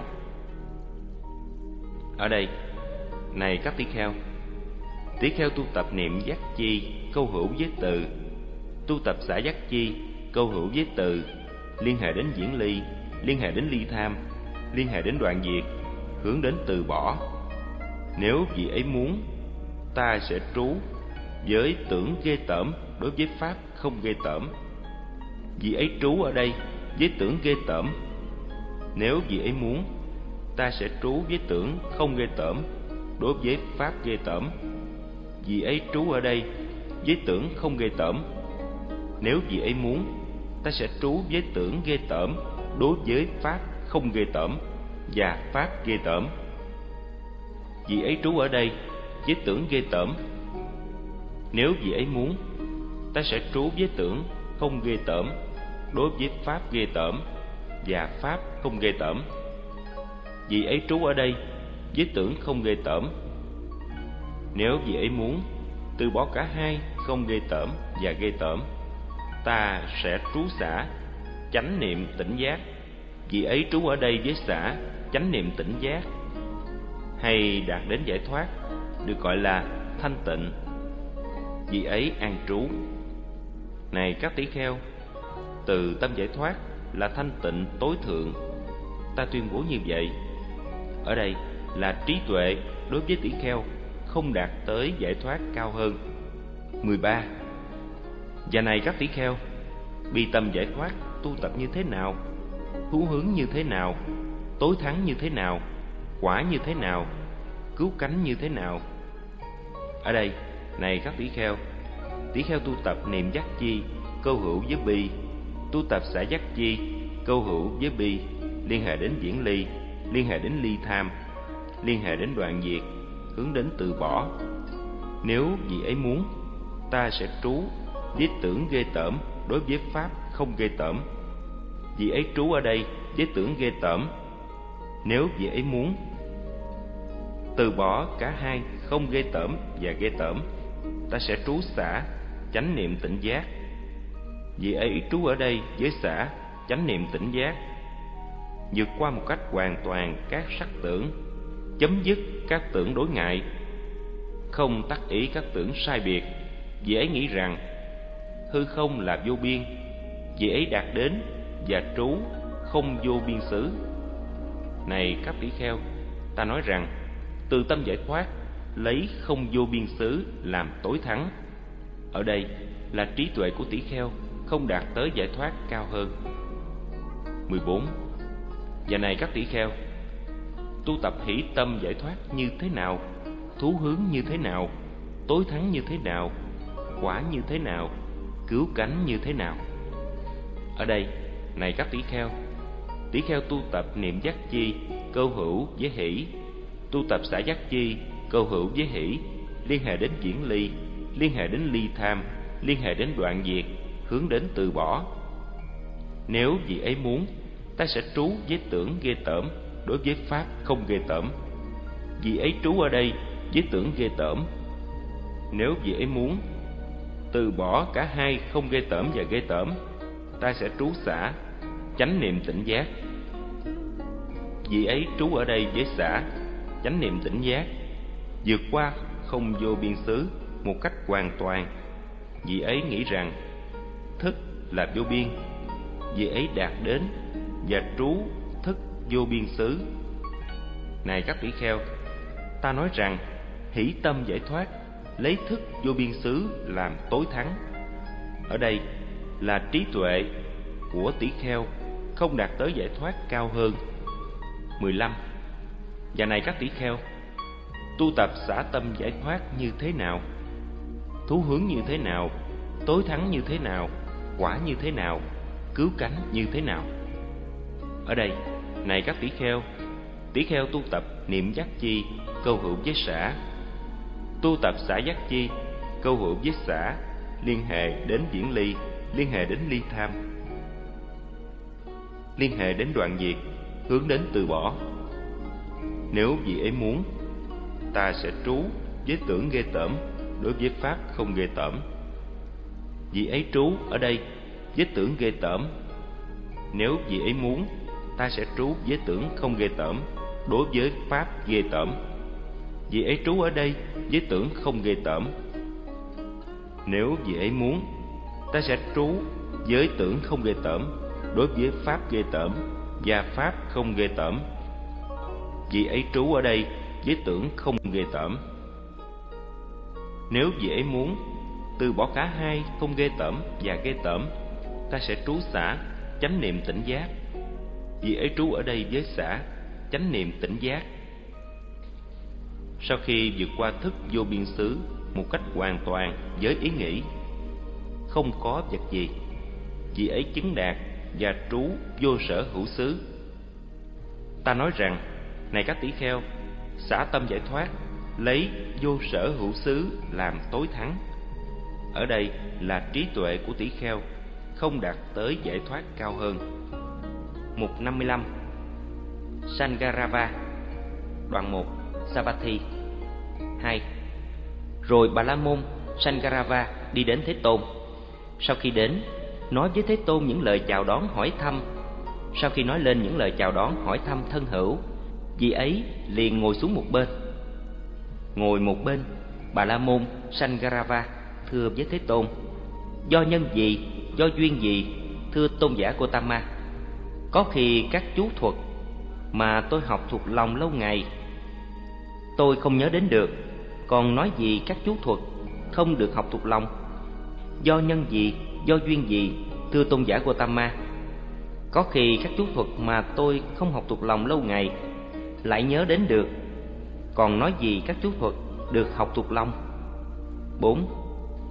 A: Ở đây, này các tỷ kheo tu tập niệm giác chi câu hữu với từ, tu tập xả giác chi câu hữu với từ, liên hệ đến diễn ly, liên hệ đến ly tham, liên hệ đến đoạn diệt, hướng đến từ bỏ. Nếu vị ấy muốn, ta sẽ trú với tưởng ghê tởm đối với pháp không ghê tởm. Vị ấy trú ở đây với tưởng ghê tởm. Nếu vị ấy muốn, ta sẽ trú với tưởng không ghê tởm đối với pháp ghê tởm. Vị ấy trú ở đây với tưởng không ghê tởm. Nếu vị ấy muốn, ta sẽ trú với tưởng ghê tởm đối với pháp không ghê tởm và pháp ghê tởm. Vị ấy trú ở đây với tưởng ghê tởm. Nếu vị ấy muốn, ta sẽ trú với tưởng không ghê tởm đối với pháp ghê tởm và pháp không ghê tởm. Vị ấy trú ở đây với tưởng không ghê tởm. Nếu vị ấy muốn từ bỏ cả hai không ghê tởm và ghê tởm, ta sẽ trú xả chánh niệm tỉnh giác. Vị ấy trú ở đây với xả chánh niệm tỉnh giác, hay đạt đến giải thoát, được gọi là thanh tịnh. Vị ấy an trú. Này các tỷ kheo, từ tâm giải thoát là thanh tịnh tối thượng. Ta tuyên bố như vậy. Ở đây là trí tuệ đối với tỷ kheo không đạt tới giải thoát cao hơn. 13. Và này các tỷ kheo, bi tâm giải thoát tu tập như thế nào, thú hướng như thế nào, tối thắng như thế nào, quả như thế nào, cứu cánh như thế nào. Ở đây, này các tỷ kheo, tỷ kheo tu tập niệm giác chi câu hữu với bi, tu tập xả giác chi câu hữu với bi, liên hệ đến viễn ly, liên hệ đến ly tham, liên hệ đến đoạn diệt, hướng đến từ bỏ. Nếu vị ấy muốn, ta sẽ trú với tưởng ghê tởm đối với pháp không ghê tởm. Vị ấy trú ở đây với tưởng ghê tởm. Nếu vị ấy muốn, từ bỏ cả hai không ghê tởm và ghê tởm, ta sẽ trú xả chánh niệm tỉnh giác. Vị ấy trú ở đây với xả chánh niệm tỉnh giác, vượt qua một cách hoàn toàn các sắc tưởng, chấm dứt các tưởng đối ngại, không tác ý các tưởng sai biệt. Vị ấy nghĩ rằng hư không là vô biên. Vị ấy đạt đến và trú không vô biên xứ. Này các tỷ kheo, ta nói rằng từ tâm giải thoát lấy không vô biên xứ làm tối thắng. Ở đây là trí tuệ của tỷ kheo không đạt tới giải thoát cao hơn. 14. Và này các tỷ kheo, tu tập hỷ tâm giải thoát như thế nào, thú hướng như thế nào, tối thắng như thế nào, quả như thế nào, cứu cánh như thế nào? Ở đây, này các tỷ kheo tu tập niệm giác chi câu hữu với hỷ, tu tập xả giác chi câu hữu với hỷ, liên hệ đến viễn ly, liên hệ đến ly tham, liên hệ đến đoạn diệt, hướng đến từ bỏ. Nếu vị ấy muốn, ta sẽ trú với tưởng ghê tởm đối với pháp không ghê tởm. Vị ấy trú ở đây với tưởng ghê tởm. Nếu vị ấy muốn, từ bỏ cả hai không ghê tởm và ghê tởm, ta sẽ trú xả chánh niệm tỉnh giác. Vị ấy trú ở đây với xả chánh niệm tỉnh giác, vượt qua không vô biên xứ một cách hoàn toàn. Vị ấy nghĩ rằng thức là vô biên. Vị ấy đạt đến và trú thức vô biên xứ. Này các tỷ kheo, ta nói rằng hỷ tâm giải thoát lấy thức vô biên xứ làm tối thắng. Ở đây là trí tuệ của tỷ kheo không đạt tới giải thoát cao hơn. 15. Và này các tỷ kheo, tu tập xả tâm giải thoát như thế nào, thú hướng như thế nào, tối thắng như thế nào, quả như thế nào, cứu cánh như thế nào? Ở đây, này các tỷ kheo tu tập niệm giác chi câu hữu với xả, tu tập xả giác chi câu hữu với xả, liên hệ đến viễn ly, liên hệ đến ly tham, liên hệ đến đoạn diệt, hướng đến từ bỏ. Nếu vị ấy muốn, ta sẽ trú với tưởng ghê tởm đối với pháp không ghê tởm. Vị ấy trú ở đây với tưởng ghê tởm. Nếu vị ấy muốn, ta sẽ trú với tưởng không ghê tởm đối với pháp ghê tởm. Vị ấy trú ở đây với tưởng không ghê tởm. Nếu vị ấy muốn, ta sẽ trú với tưởng không ghê tởm đối với pháp ghê tởm và pháp không ghê tởm. Vị ấy trú ở đây với tưởng không ghê tởm. Nếu vị ấy muốn, từ bỏ cả hai không ghê tởm và ghê tởm, ta sẽ trú xả chánh niệm tỉnh giác. Vị ấy trú ở đây với xả chánh niệm tỉnh giác. Sau khi vượt qua thức vô biên xứ một cách hoàn toàn với ý nghĩ không có vật gì, vị ấy chứng đạt và trú vô sở hữu xứ. Ta nói rằng, này các tỷ kheo, xả tâm giải thoát lấy vô sở hữu xứ làm tối thắng. Ở đây là trí tuệ của tỷ kheo không đạt tới giải thoát cao hơn. Mục 55. Sangarava. Đoạn 1. Savatthi. 2. Rồi Bà La Môn Sangarava đi đến Thế Tôn. Sau khi đến, nói với Thế Tôn những lời chào đón hỏi thăm. Sau khi nói lên những lời chào đón hỏi thăm thân hữu, vị ấy liền ngồi xuống một bên. Ngồi một bên, Bà La Môn Sangarava thưa với Thế Tôn: do nhân gì, do duyên gì, thưa tôn giả Gotama? Có khi các chú thuật mà tôi học thuộc lòng lâu ngày tôi không nhớ đến được, còn nói gì các chú thuật không được học thuộc lòng? Do nhân gì, do duyên gì, thưa tôn giả Gotama? Có khi các chú thuật mà tôi không học thuộc lòng lâu ngày lại nhớ đến được, còn nói gì các chú thuật được học thuộc lòng? 4.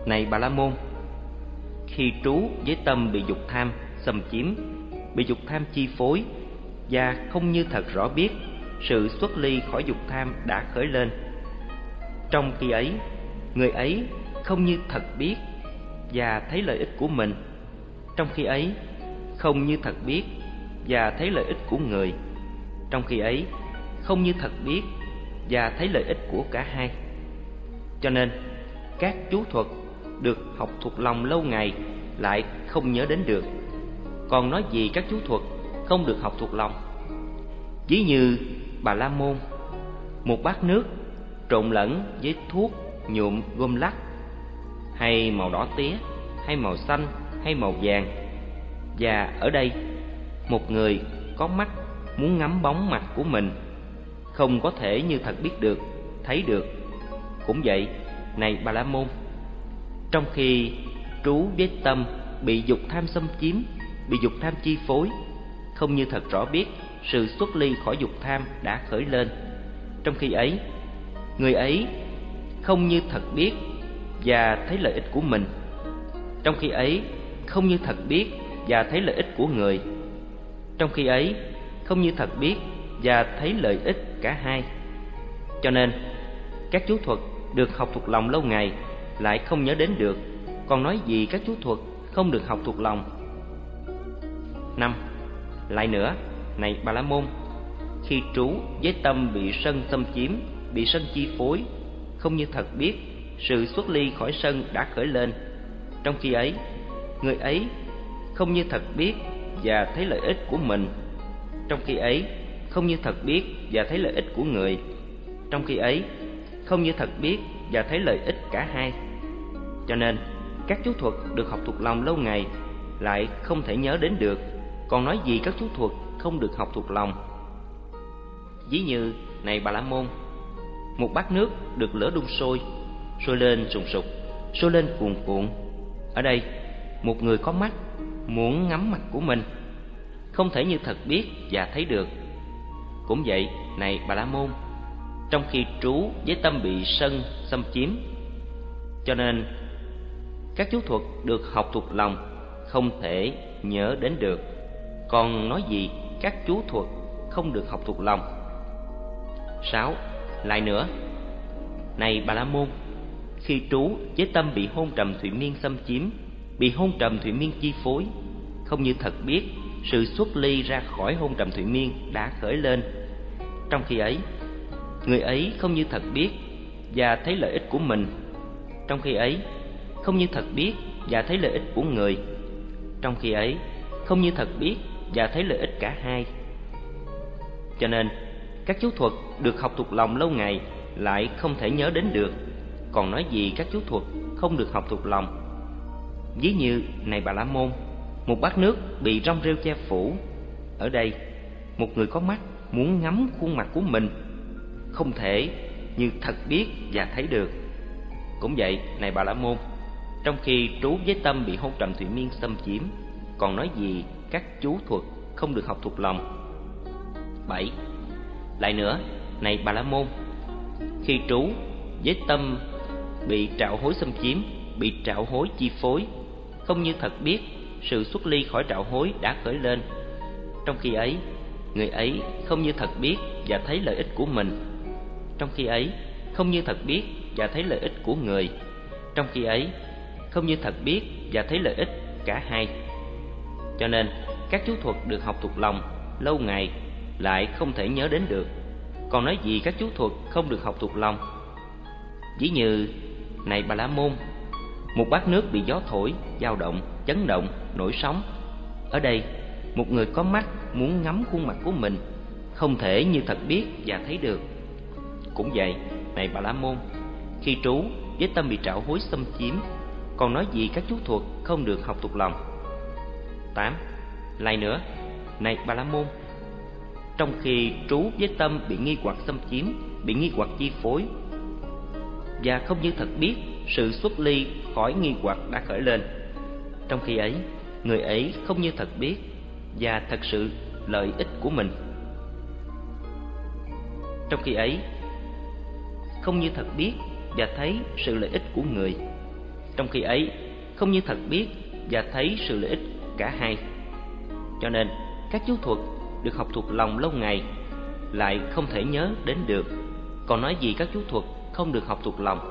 B: Này Bà La Môn, khi trú với tâm bị dục tham xâm chiếm, bị dục tham chi phối và không như thật rõ biết, sự xuất ly khỏi dục tham đã khởi lên. Trong khi ấy, người ấy không như thật biết và thấy lợi ích của mình. Trong khi ấy, không như thật biết và thấy lợi ích của người. Trong khi ấy, không như thật biết và thấy lợi ích của cả hai. Cho nên, các chú thuật được học thuộc lòng lâu ngày lại không nhớ đến được. Còn nói gì các chú thuật không được học thuộc lòng? Ví như Bà La Môn, một bát nước trộn lẫn với thuốc nhuộm gôm lắc, hay màu đỏ tía, hay màu xanh, hay màu vàng. Và ở đây, một người có mắt muốn ngắm bóng mặt của mình, không có thể như thật biết được, thấy được. Cũng vậy, này Bà La Môn, trong khi trú với tâm bị dục tham xâm chiếm, bị dục tham chi phối, không như thật rõ biết, sự xuất ly khỏi dục tham đã khởi lên. Trong khi ấy, người ấy không như thật biết và thấy lợi ích của mình. Trong khi ấy, không như thật biết và thấy lợi ích của người. Trong khi ấy, không như thật biết và thấy lợi ích cả hai. Cho nên, các chú thuật được học thuộc lòng lâu ngày lại không nhớ đến được. Còn nói gì các chú thuật không được học thuộc lòng? 5. Lại nữa, này Bà La Môn, khi trú với tâm bị sân xâm chiếm, bị sân chi phối, không như thật biết, sự xuất ly khỏi sân đã khởi lên. Trong khi ấy, người ấy không như thật biết và thấy lợi ích của mình. Trong khi ấy, không như thật biết và thấy lợi ích của người. Trong khi ấy, không như thật biết và thấy lợi ích cả hai. Cho nên, các chú thuật được học thuộc lòng lâu ngày lại không thể nhớ đến được. Còn nói gì các chú thuật không được học thuộc lòng? Ví như, này Bà La Môn, một bát nước được lửa đun sôi, sôi lên sùng sục, sôi lên cuồn cuộn. Ở đây, một người có mắt muốn ngắm mặt của mình, không thể như thật biết và thấy được. Cũng vậy, này Bà La Môn, trong khi trú với tâm bị sân xâm chiếm, cho nên các chú thuật được học thuộc lòng không thể nhớ đến được. Còn nói gì các chú thuật không được học thuộc lòng? 6. Lại nữa, này Bà La Môn, khi trú với tâm bị hôn trầm thụy miên xâm chiếm, bị hôn trầm thụy miên chi phối, không như thật biết, sự xuất ly ra khỏi hôn trầm thụy miên đã khởi lên. Trong khi ấy, người ấy không như thật biết và thấy lợi ích của mình. Trong khi ấy, không như thật biết và thấy lợi ích của người. Trong khi ấy, không như thật biết và thấy lợi ích cả hai. Cho nên, các chú thuật được học thuộc lòng lâu ngày lại không thể nhớ đến được. Còn nói gì các chú thuật không được học thuộc lòng? Ví như, này Bà La Môn, một bát nước bị rong rêu che phủ. Ở đây, một người có mắt muốn ngắm khuôn mặt của mình, không thể như thật biết và thấy được. Cũng vậy, này Bà La Môn, trong khi trú với tâm bị hôn trầm thụy miên xâm chiếm, còn nói gì các chú thuật không được học thuộc lòng? 7. Lại nữa, này Bà La Môn, khi trú với tâm bị trạo hối xâm chiếm, bị trạo hối chi phối, không như thật biết, sự xuất ly khỏi trạo hối đã khởi lên. Trong khi ấy, người ấy không như thật biết và thấy lợi ích của mình. Trong khi ấy, không như thật biết và thấy lợi ích của người. Trong khi ấy, không như thật biết và thấy lợi ích cả hai. Cho nên, các chú thuật được học thuộc lòng lâu ngày lại không thể nhớ đến được. Còn nói gì các chú thuật không được học thuộc lòng? Ví như, này Bà La Môn, một bát nước bị gió thổi, dao động, chấn động, nổi sóng. Ở đây, một người có mắt muốn ngắm khuôn mặt của mình, không thể như thật biết và thấy được. Cũng vậy, này Bà La Môn, khi trú với tâm bị trạo hối xâm chiếm, còn nói gì các chú thuật không được học thuộc lòng? 8. Lại nữa, này Bà La Môn, trong khi trú với tâm bị nghi hoặc xâm chiếm, bị nghi hoặc chi phối, và không như thật biết, sự xuất ly khỏi nghi hoặc đã khởi lên. Trong khi ấy, người ấy không như thật biết và thật sự lợi ích của mình. Trong khi ấy, không như thật biết và thấy sự lợi ích của người. trong khi ấy không như thật biết và thấy sự lợi ích cả hai. Cho nên các chú thuật được học thuộc lòng lâu ngày lại không thể nhớ đến được, còn nói gì các chú thuật không được học thuộc lòng.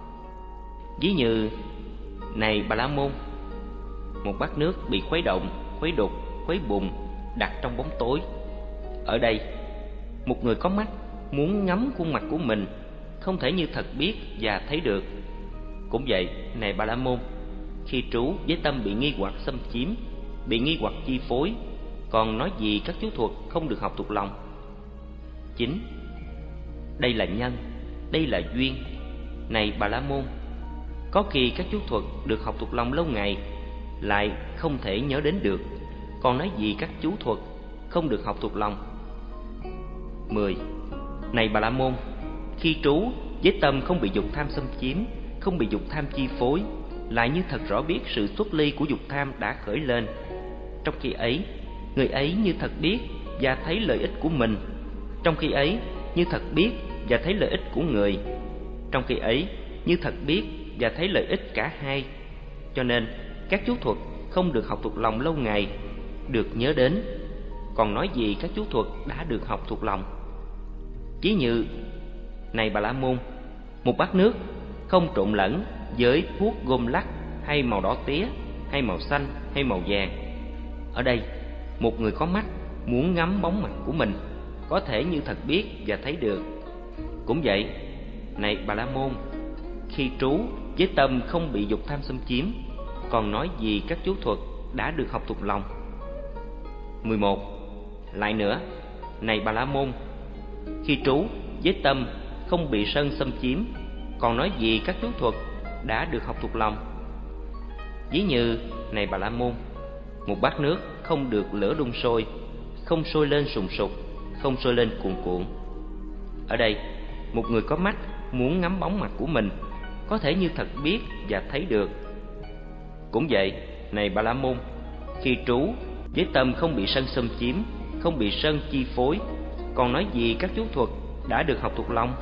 B: Ví như này Bà La Môn, một bát nước bị khuấy động, khuấy đục, khuấy bùng đặt trong bóng tối. Ở đây một người có mắt muốn ngắm khuôn mặt của mình không thể như thật biết và thấy được. Cũng vậy này Bà La Môn, khi trú với tâm bị nghi hoặc xâm chiếm, bị nghi hoặc chi phối, còn nói gì các chú thuật không được học thuộc lòng. 9. Đây là nhân, đây là duyên. Này Bà La Môn, có khi các chú thuật được học thuộc lòng lâu ngày lại không thể nhớ đến được, còn nói gì các chú thuật không được học thuộc lòng. 10. Này Bà La Môn, khi trú với tâm không bị dục tham xâm chiếm, không bị dục tham chi phối, lại như thật rõ biết sự xuất ly của dục tham đã khởi lên. Trong khi ấy, người ấy như thật biết và thấy lợi ích của mình. Trong khi ấy, như thật biết và thấy lợi ích của người. Trong khi ấy, như thật biết và thấy lợi ích cả hai. Cho nên, các chú thuật không được học thuộc lòng lâu ngày, được nhớ đến, còn nói gì các chú thuật đã được học thuộc lòng. Ví như này Bà La Môn, một bát nước không trộn lẫn với thuốc gôm lắc hay màu đỏ tía hay màu xanh hay màu vàng. Ở đây một người có mắt muốn ngắm bóng mặt của mình có thể như thật biết và thấy được. Cũng vậy này Bà La Môn, khi trú với tâm không bị dục tham xâm chiếm, còn nói gì các chú thuật đã được học thuộc lòng. 11. Lại nữa này Bà La Môn, khi trú với tâm không bị sân xâm chiếm, còn nói gì các chú thuật đã được học thuộc lòng. Ví như này Bà La Môn, một bát nước không được lửa đun sôi, không sôi lên sùng sục, không sôi lên cuồn cuộn. Ở đây một người có mắt muốn ngắm bóng mặt của mình có thể như thật biết và thấy được. Cũng vậy này Bà La Môn, khi trú với tâm không bị sân xâm chiếm, không bị sân chi phối, còn nói gì các chú thuật đã được học thuộc lòng.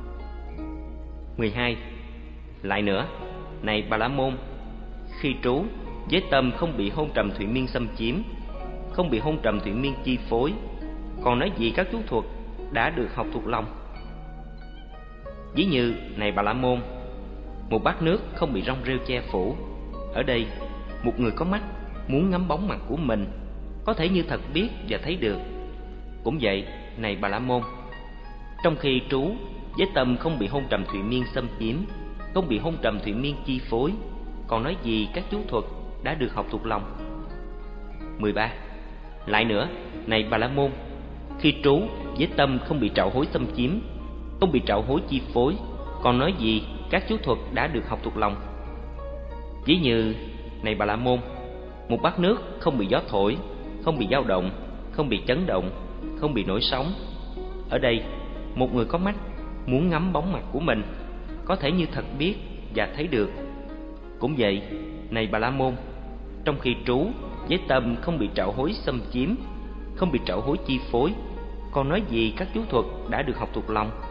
B: 12. Lại nữa này Bà La Môn, khi trú với tâm không bị hôn trầm thụy miên xâm chiếm, không bị hôn trầm thụy miên chi phối, còn nói gì các chú thuật đã được học thuộc lòng. Ví như này Bà La Môn, một bát nước không bị rong rêu che phủ. Ở đây một người có mắt muốn ngắm bóng mặt của mình có thể như thật biết và thấy được. Cũng vậy này Bà La Môn, trong khi trú với tâm không bị hôn trầm thụy miên xâm chiếm, không bị hôn trầm thụy miên chi phối, còn nói gì các chú thuật đã được học thuộc lòng. 13. Lại nữa này Bà La Môn, khi trú với tâm không bị trạo hối xâm chiếm, không bị trạo hối chi phối, còn nói gì các chú thuật đã được học thuộc lòng. Ví như này Bà La Môn, một bát nước không bị gió thổi, không bị dao động, không bị chấn động, không bị nổi sóng. Ở đây một người có mắt muốn ngắm bóng mặt của mình có thể như thật biết và thấy được. Cũng vậy này Bà La Môn, trong khi trú với tâm không bị trạo hối xâm chiếm, không bị trạo hối chi phối, còn nói gì các chú thuật đã được học thuộc lòng.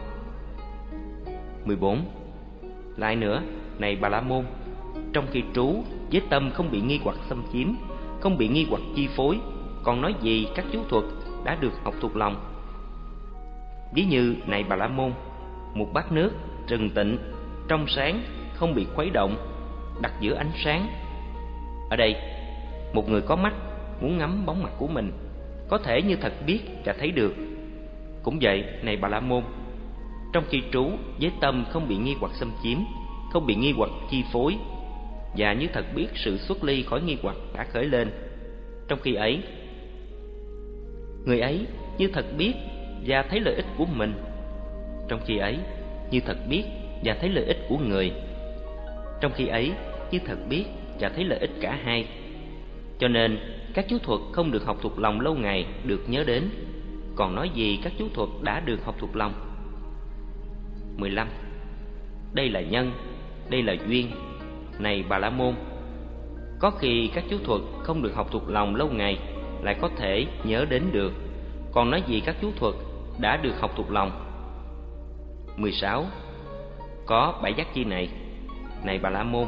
B: 14. Lại nữa này Bà La Môn, trong khi trú với tâm không bị nghi hoặc xâm chiếm, không bị nghi hoặc chi phối, còn nói gì các chú thuật đã được học thuộc lòng. Ví như này Bà La Môn, một bát nước trừng tịnh, trong sáng, không bị khuấy động, đặt giữa ánh sáng. Ở đây một người có mắt muốn ngắm bóng mặt của mình có thể như thật biết và thấy được. Cũng vậy này Bà La Môn, trong khi trú với tâm không bị nghi hoặc xâm chiếm, không bị nghi hoặc chi phối, và như thật biết sự xuất ly khỏi nghi hoặc đã khởi lên. Trong khi ấy, người ấy như thật biết và thấy lợi ích của mình. Trong khi ấy, như thật biết và thấy lợi ích của người. Trong khi ấy, như thật biết và thấy lợi ích cả hai. Cho nên các chú thuật không được học thuộc lòng lâu ngày được nhớ đến, còn nói gì các chú thuật đã được học thuộc lòng. 15. Đây là nhân, đây là duyên. Này Bà La Môn, có khi các chú thuật không được học thuộc lòng lâu ngày lại có thể nhớ đến được, còn nói gì các chú thuật đã được học thuộc lòng. 16. Có bảy giác chi này. Này Bà La Môn,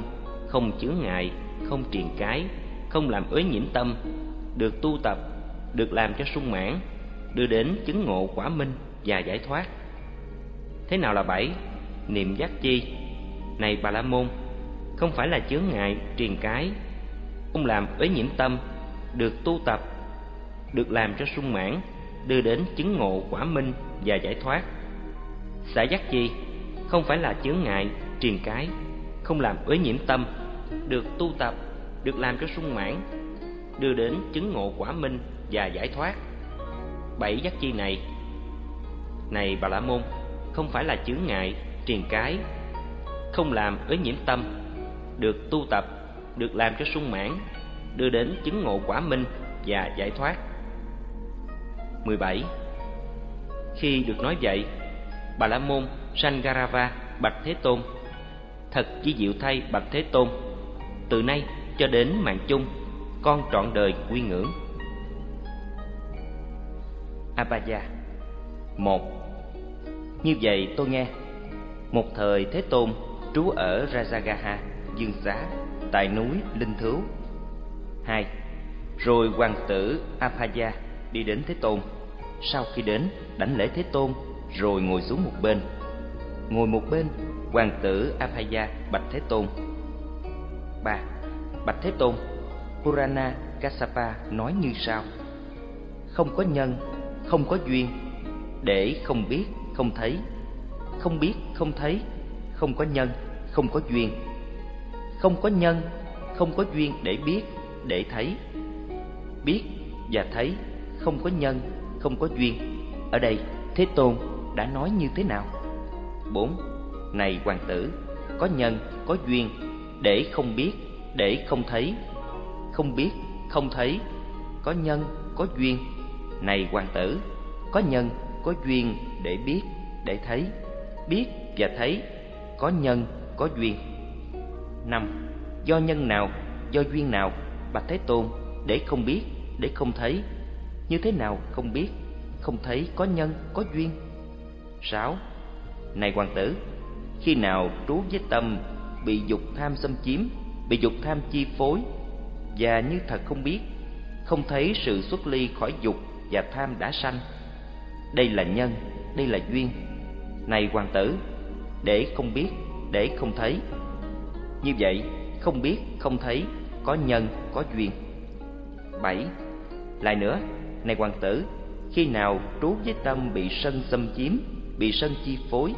B: không chướng ngại, không triền cái, không làm uế nhiễm tâm, được tu tập, được làm cho sung mãn, đưa đến chứng ngộ quả minh và giải thoát. Thế nào là 7? Niệm giác chi. Này Bà La Môn, không phải là chướng ngại, triền cái, không làm uế nhiễm tâm, được tu tập, được làm cho sung mãn, đưa đến chứng ngộ quả minh và giải thoát. Xả giác chi. Không phải là chướng ngại, triền cái, không làm uế nhiễm tâm, được tu tập, được làm cho sung mãn, đưa đến chứng ngộ quả minh và giải thoát. 7 giác chi này. Này Bà La Môn, không phải là chướng ngại, triền cái, không làm uế nhiễm tâm, được tu tập, được làm cho sung mãn, đưa đến chứng ngộ quả minh và giải thoát. 17. Khi được nói vậy, Bà La Môn Sangarava bạch Thế Tôn: thật chi diệu thay bạch Thế Tôn, từ nay cho đến mạng chung, con trọn đời quy ngưỡng. Abhaya. 1. Như vậy tôi nghe, một thời Thế Tôn trú ở Rajagaha, Dương Xá, tại núi Linh Thứu. 2. Rồi hoàng tử Abhaya đi đến Thế Tôn. Sau khi đến, đảnh lễ Thế Tôn, rồi ngồi xuống một bên. Ngồi một bên, hoàng tử Abhaya bạch Thế Tôn: 3. Bạch Thế Tôn, Purana Kassapa nói như sau: không có nhân, không có duyên, để không biết, không thấy. Không biết, không thấy, không có nhân, không có duyên. Không có nhân, không có duyên để biết, để thấy. Biết và thấy, không có nhân, không có duyên. Ở đây, Thế Tôn đã nói như thế nào? 4. Này hoàng tử, có nhân, có duyên, để không biết, để không thấy. Không biết, không thấy, có nhân, có duyên. Này hoàng tử, có nhân, có duyên để biết, để thấy. Biết và thấy, có nhân, có duyên. 5. Do nhân nào, do duyên nào, bạch Thế Tôn, để không biết, để không thấy? Như thế nào không biết, không thấy có nhân, có duyên? 6. Này hoàng tử, khi nào trú với tâm bị dục tham xâm chiếm, bị dục tham chi phối, và như thật không biết, không thấy sự xuất ly khỏi dục và tham đã sanh, đây là nhân, đây là duyên. Này hoàng tử, để không biết, để không thấy. Như vậy, không biết, không thấy, có nhân, có duyên. 7. Lại nữa, này hoàng tử, khi nào trú với tâm bị sân xâm chiếm, bị sân chi phối.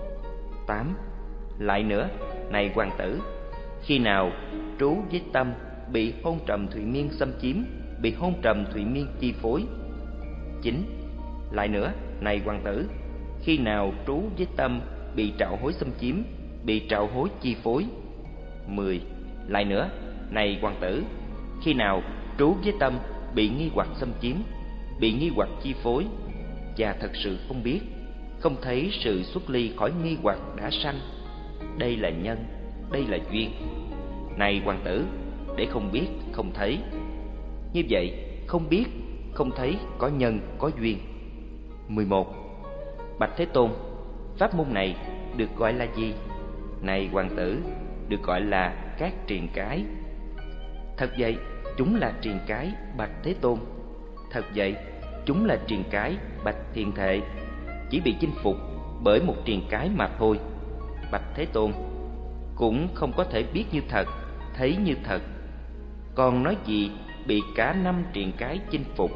B: 8. Lại nữa, này hoàng tử, khi nào trú với tâm bị hôn trầm thụy miên xâm chiếm, bị hôn trầm thụy miên chi phối. 9. Lại nữa, này hoàng tử, khi nào trú với tâm bị trạo hối xâm chiếm, bị trạo hối chi phối. 10. Lại nữa, này hoàng tử, khi nào trú với tâm bị nghi hoặc xâm chiếm, bị nghi hoặc chi phối, và thật sự không biết, không thấy sự xuất ly khỏi nghi hoặc đã sanh, đây là nhân, đây là duyên. Này hoàng tử, để không biết, không thấy. Như vậy, không biết, không thấy, có nhân, có duyên. 11. Bạch Thế Tôn, pháp môn này được gọi là gì? Này hoàng tử, được gọi là các triền cái. Thật vậy, chúng là triền cái, bạch Thế Tôn. Thật vậy, chúng là triền cái, bạch Thiền Thệ. Chỉ bị chinh phục bởi một triền cái mà thôi, bạch Thế Tôn. Cũng không có thể biết như thật, thấy như thật. Còn nói gì bị cả 5 triền cái chinh phục.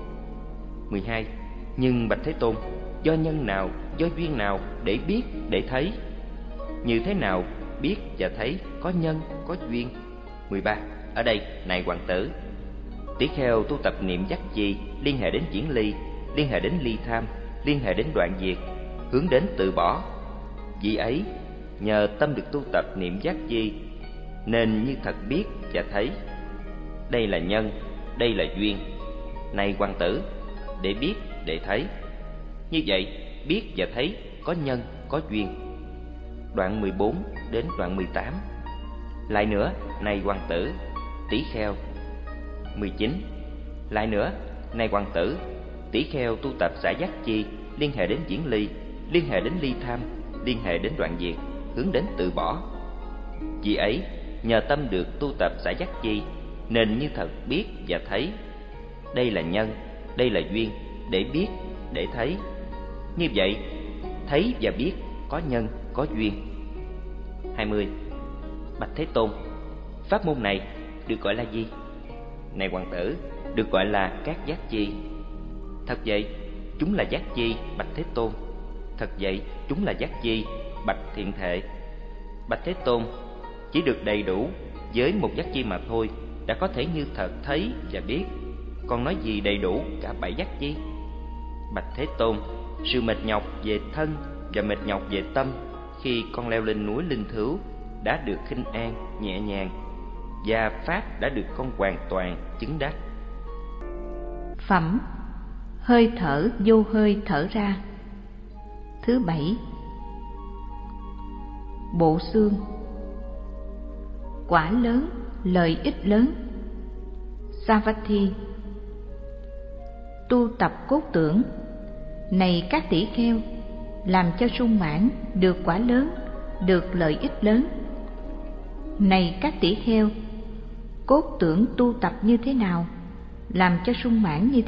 B: 12. Nhưng bạch Thế Tôn, do nhân nào, do duyên nào để biết, để thấy? Như thế nào biết và thấy có nhân, có duyên? 13. Ở đây, này hoàng tử, tỷ kheo tu tập niệm giác chi liên hệ đến diễn ly, liên hệ đến ly tham, liên hệ đến đoạn diệt, hướng đến từ bỏ. Vì ấy, nhờ tâm được tu tập niệm giác chi nên như thật biết và thấy. Đây là nhân, đây là duyên. Này hoàng tử, để biết, để thấy. Như vậy, biết và thấy có nhân, có duyên. Đoạn 14 đến đoạn 18. Lại nữa, này hoàng tử, tỷ kheo. 19. Lại nữa, này hoàng tử, tỷ kheo tu tập xả giác chi liên hệ đến diễn ly, liên hệ đến ly tham, liên hệ đến đoạn diệt, hướng đến từ bỏ. Vì ấy, nhờ tâm được tu tập xả giác chi, nên như thật biết và thấy. Đây là nhân, đây là duyên, để biết, để thấy. Như vậy, thấy và biết có nhân, có duyên. 20. Bạch Thế Tôn, pháp môn này được gọi là gì? Này hoàng tử, được gọi là các giác chi. Thật vậy, chúng là giác chi, bạch Thế Tôn. Thật vậy, chúng là giác chi, bạch Thiện Thệ. Bạch Thế Tôn, chỉ được đầy đủ với một giác chi mà thôi đã có thể như thật thấy và biết, còn nói gì đầy đủ cả 7 giác chi? Bạch Thế Tôn, sự mệt nhọc về thân và mệt nhọc về tâm khi con leo lên núi Linh Thứu đã được khinh an, nhẹ nhàng, và pháp đã được con hoàn toàn chứng đắc.
C: Phẩm hơi thở vô hơi thở ra. Thứ 7. Bộ xương. Quả lớn, lợi ích lớn. Savatthi. Tu tập cốt tưởng. Này các tỷ kheo, làm cho sung mãn được quả lớn, được lợi ích lớn. Này các tỷ kheo, cốt tưởng tu tập như thế nào, làm cho sung mãn như thế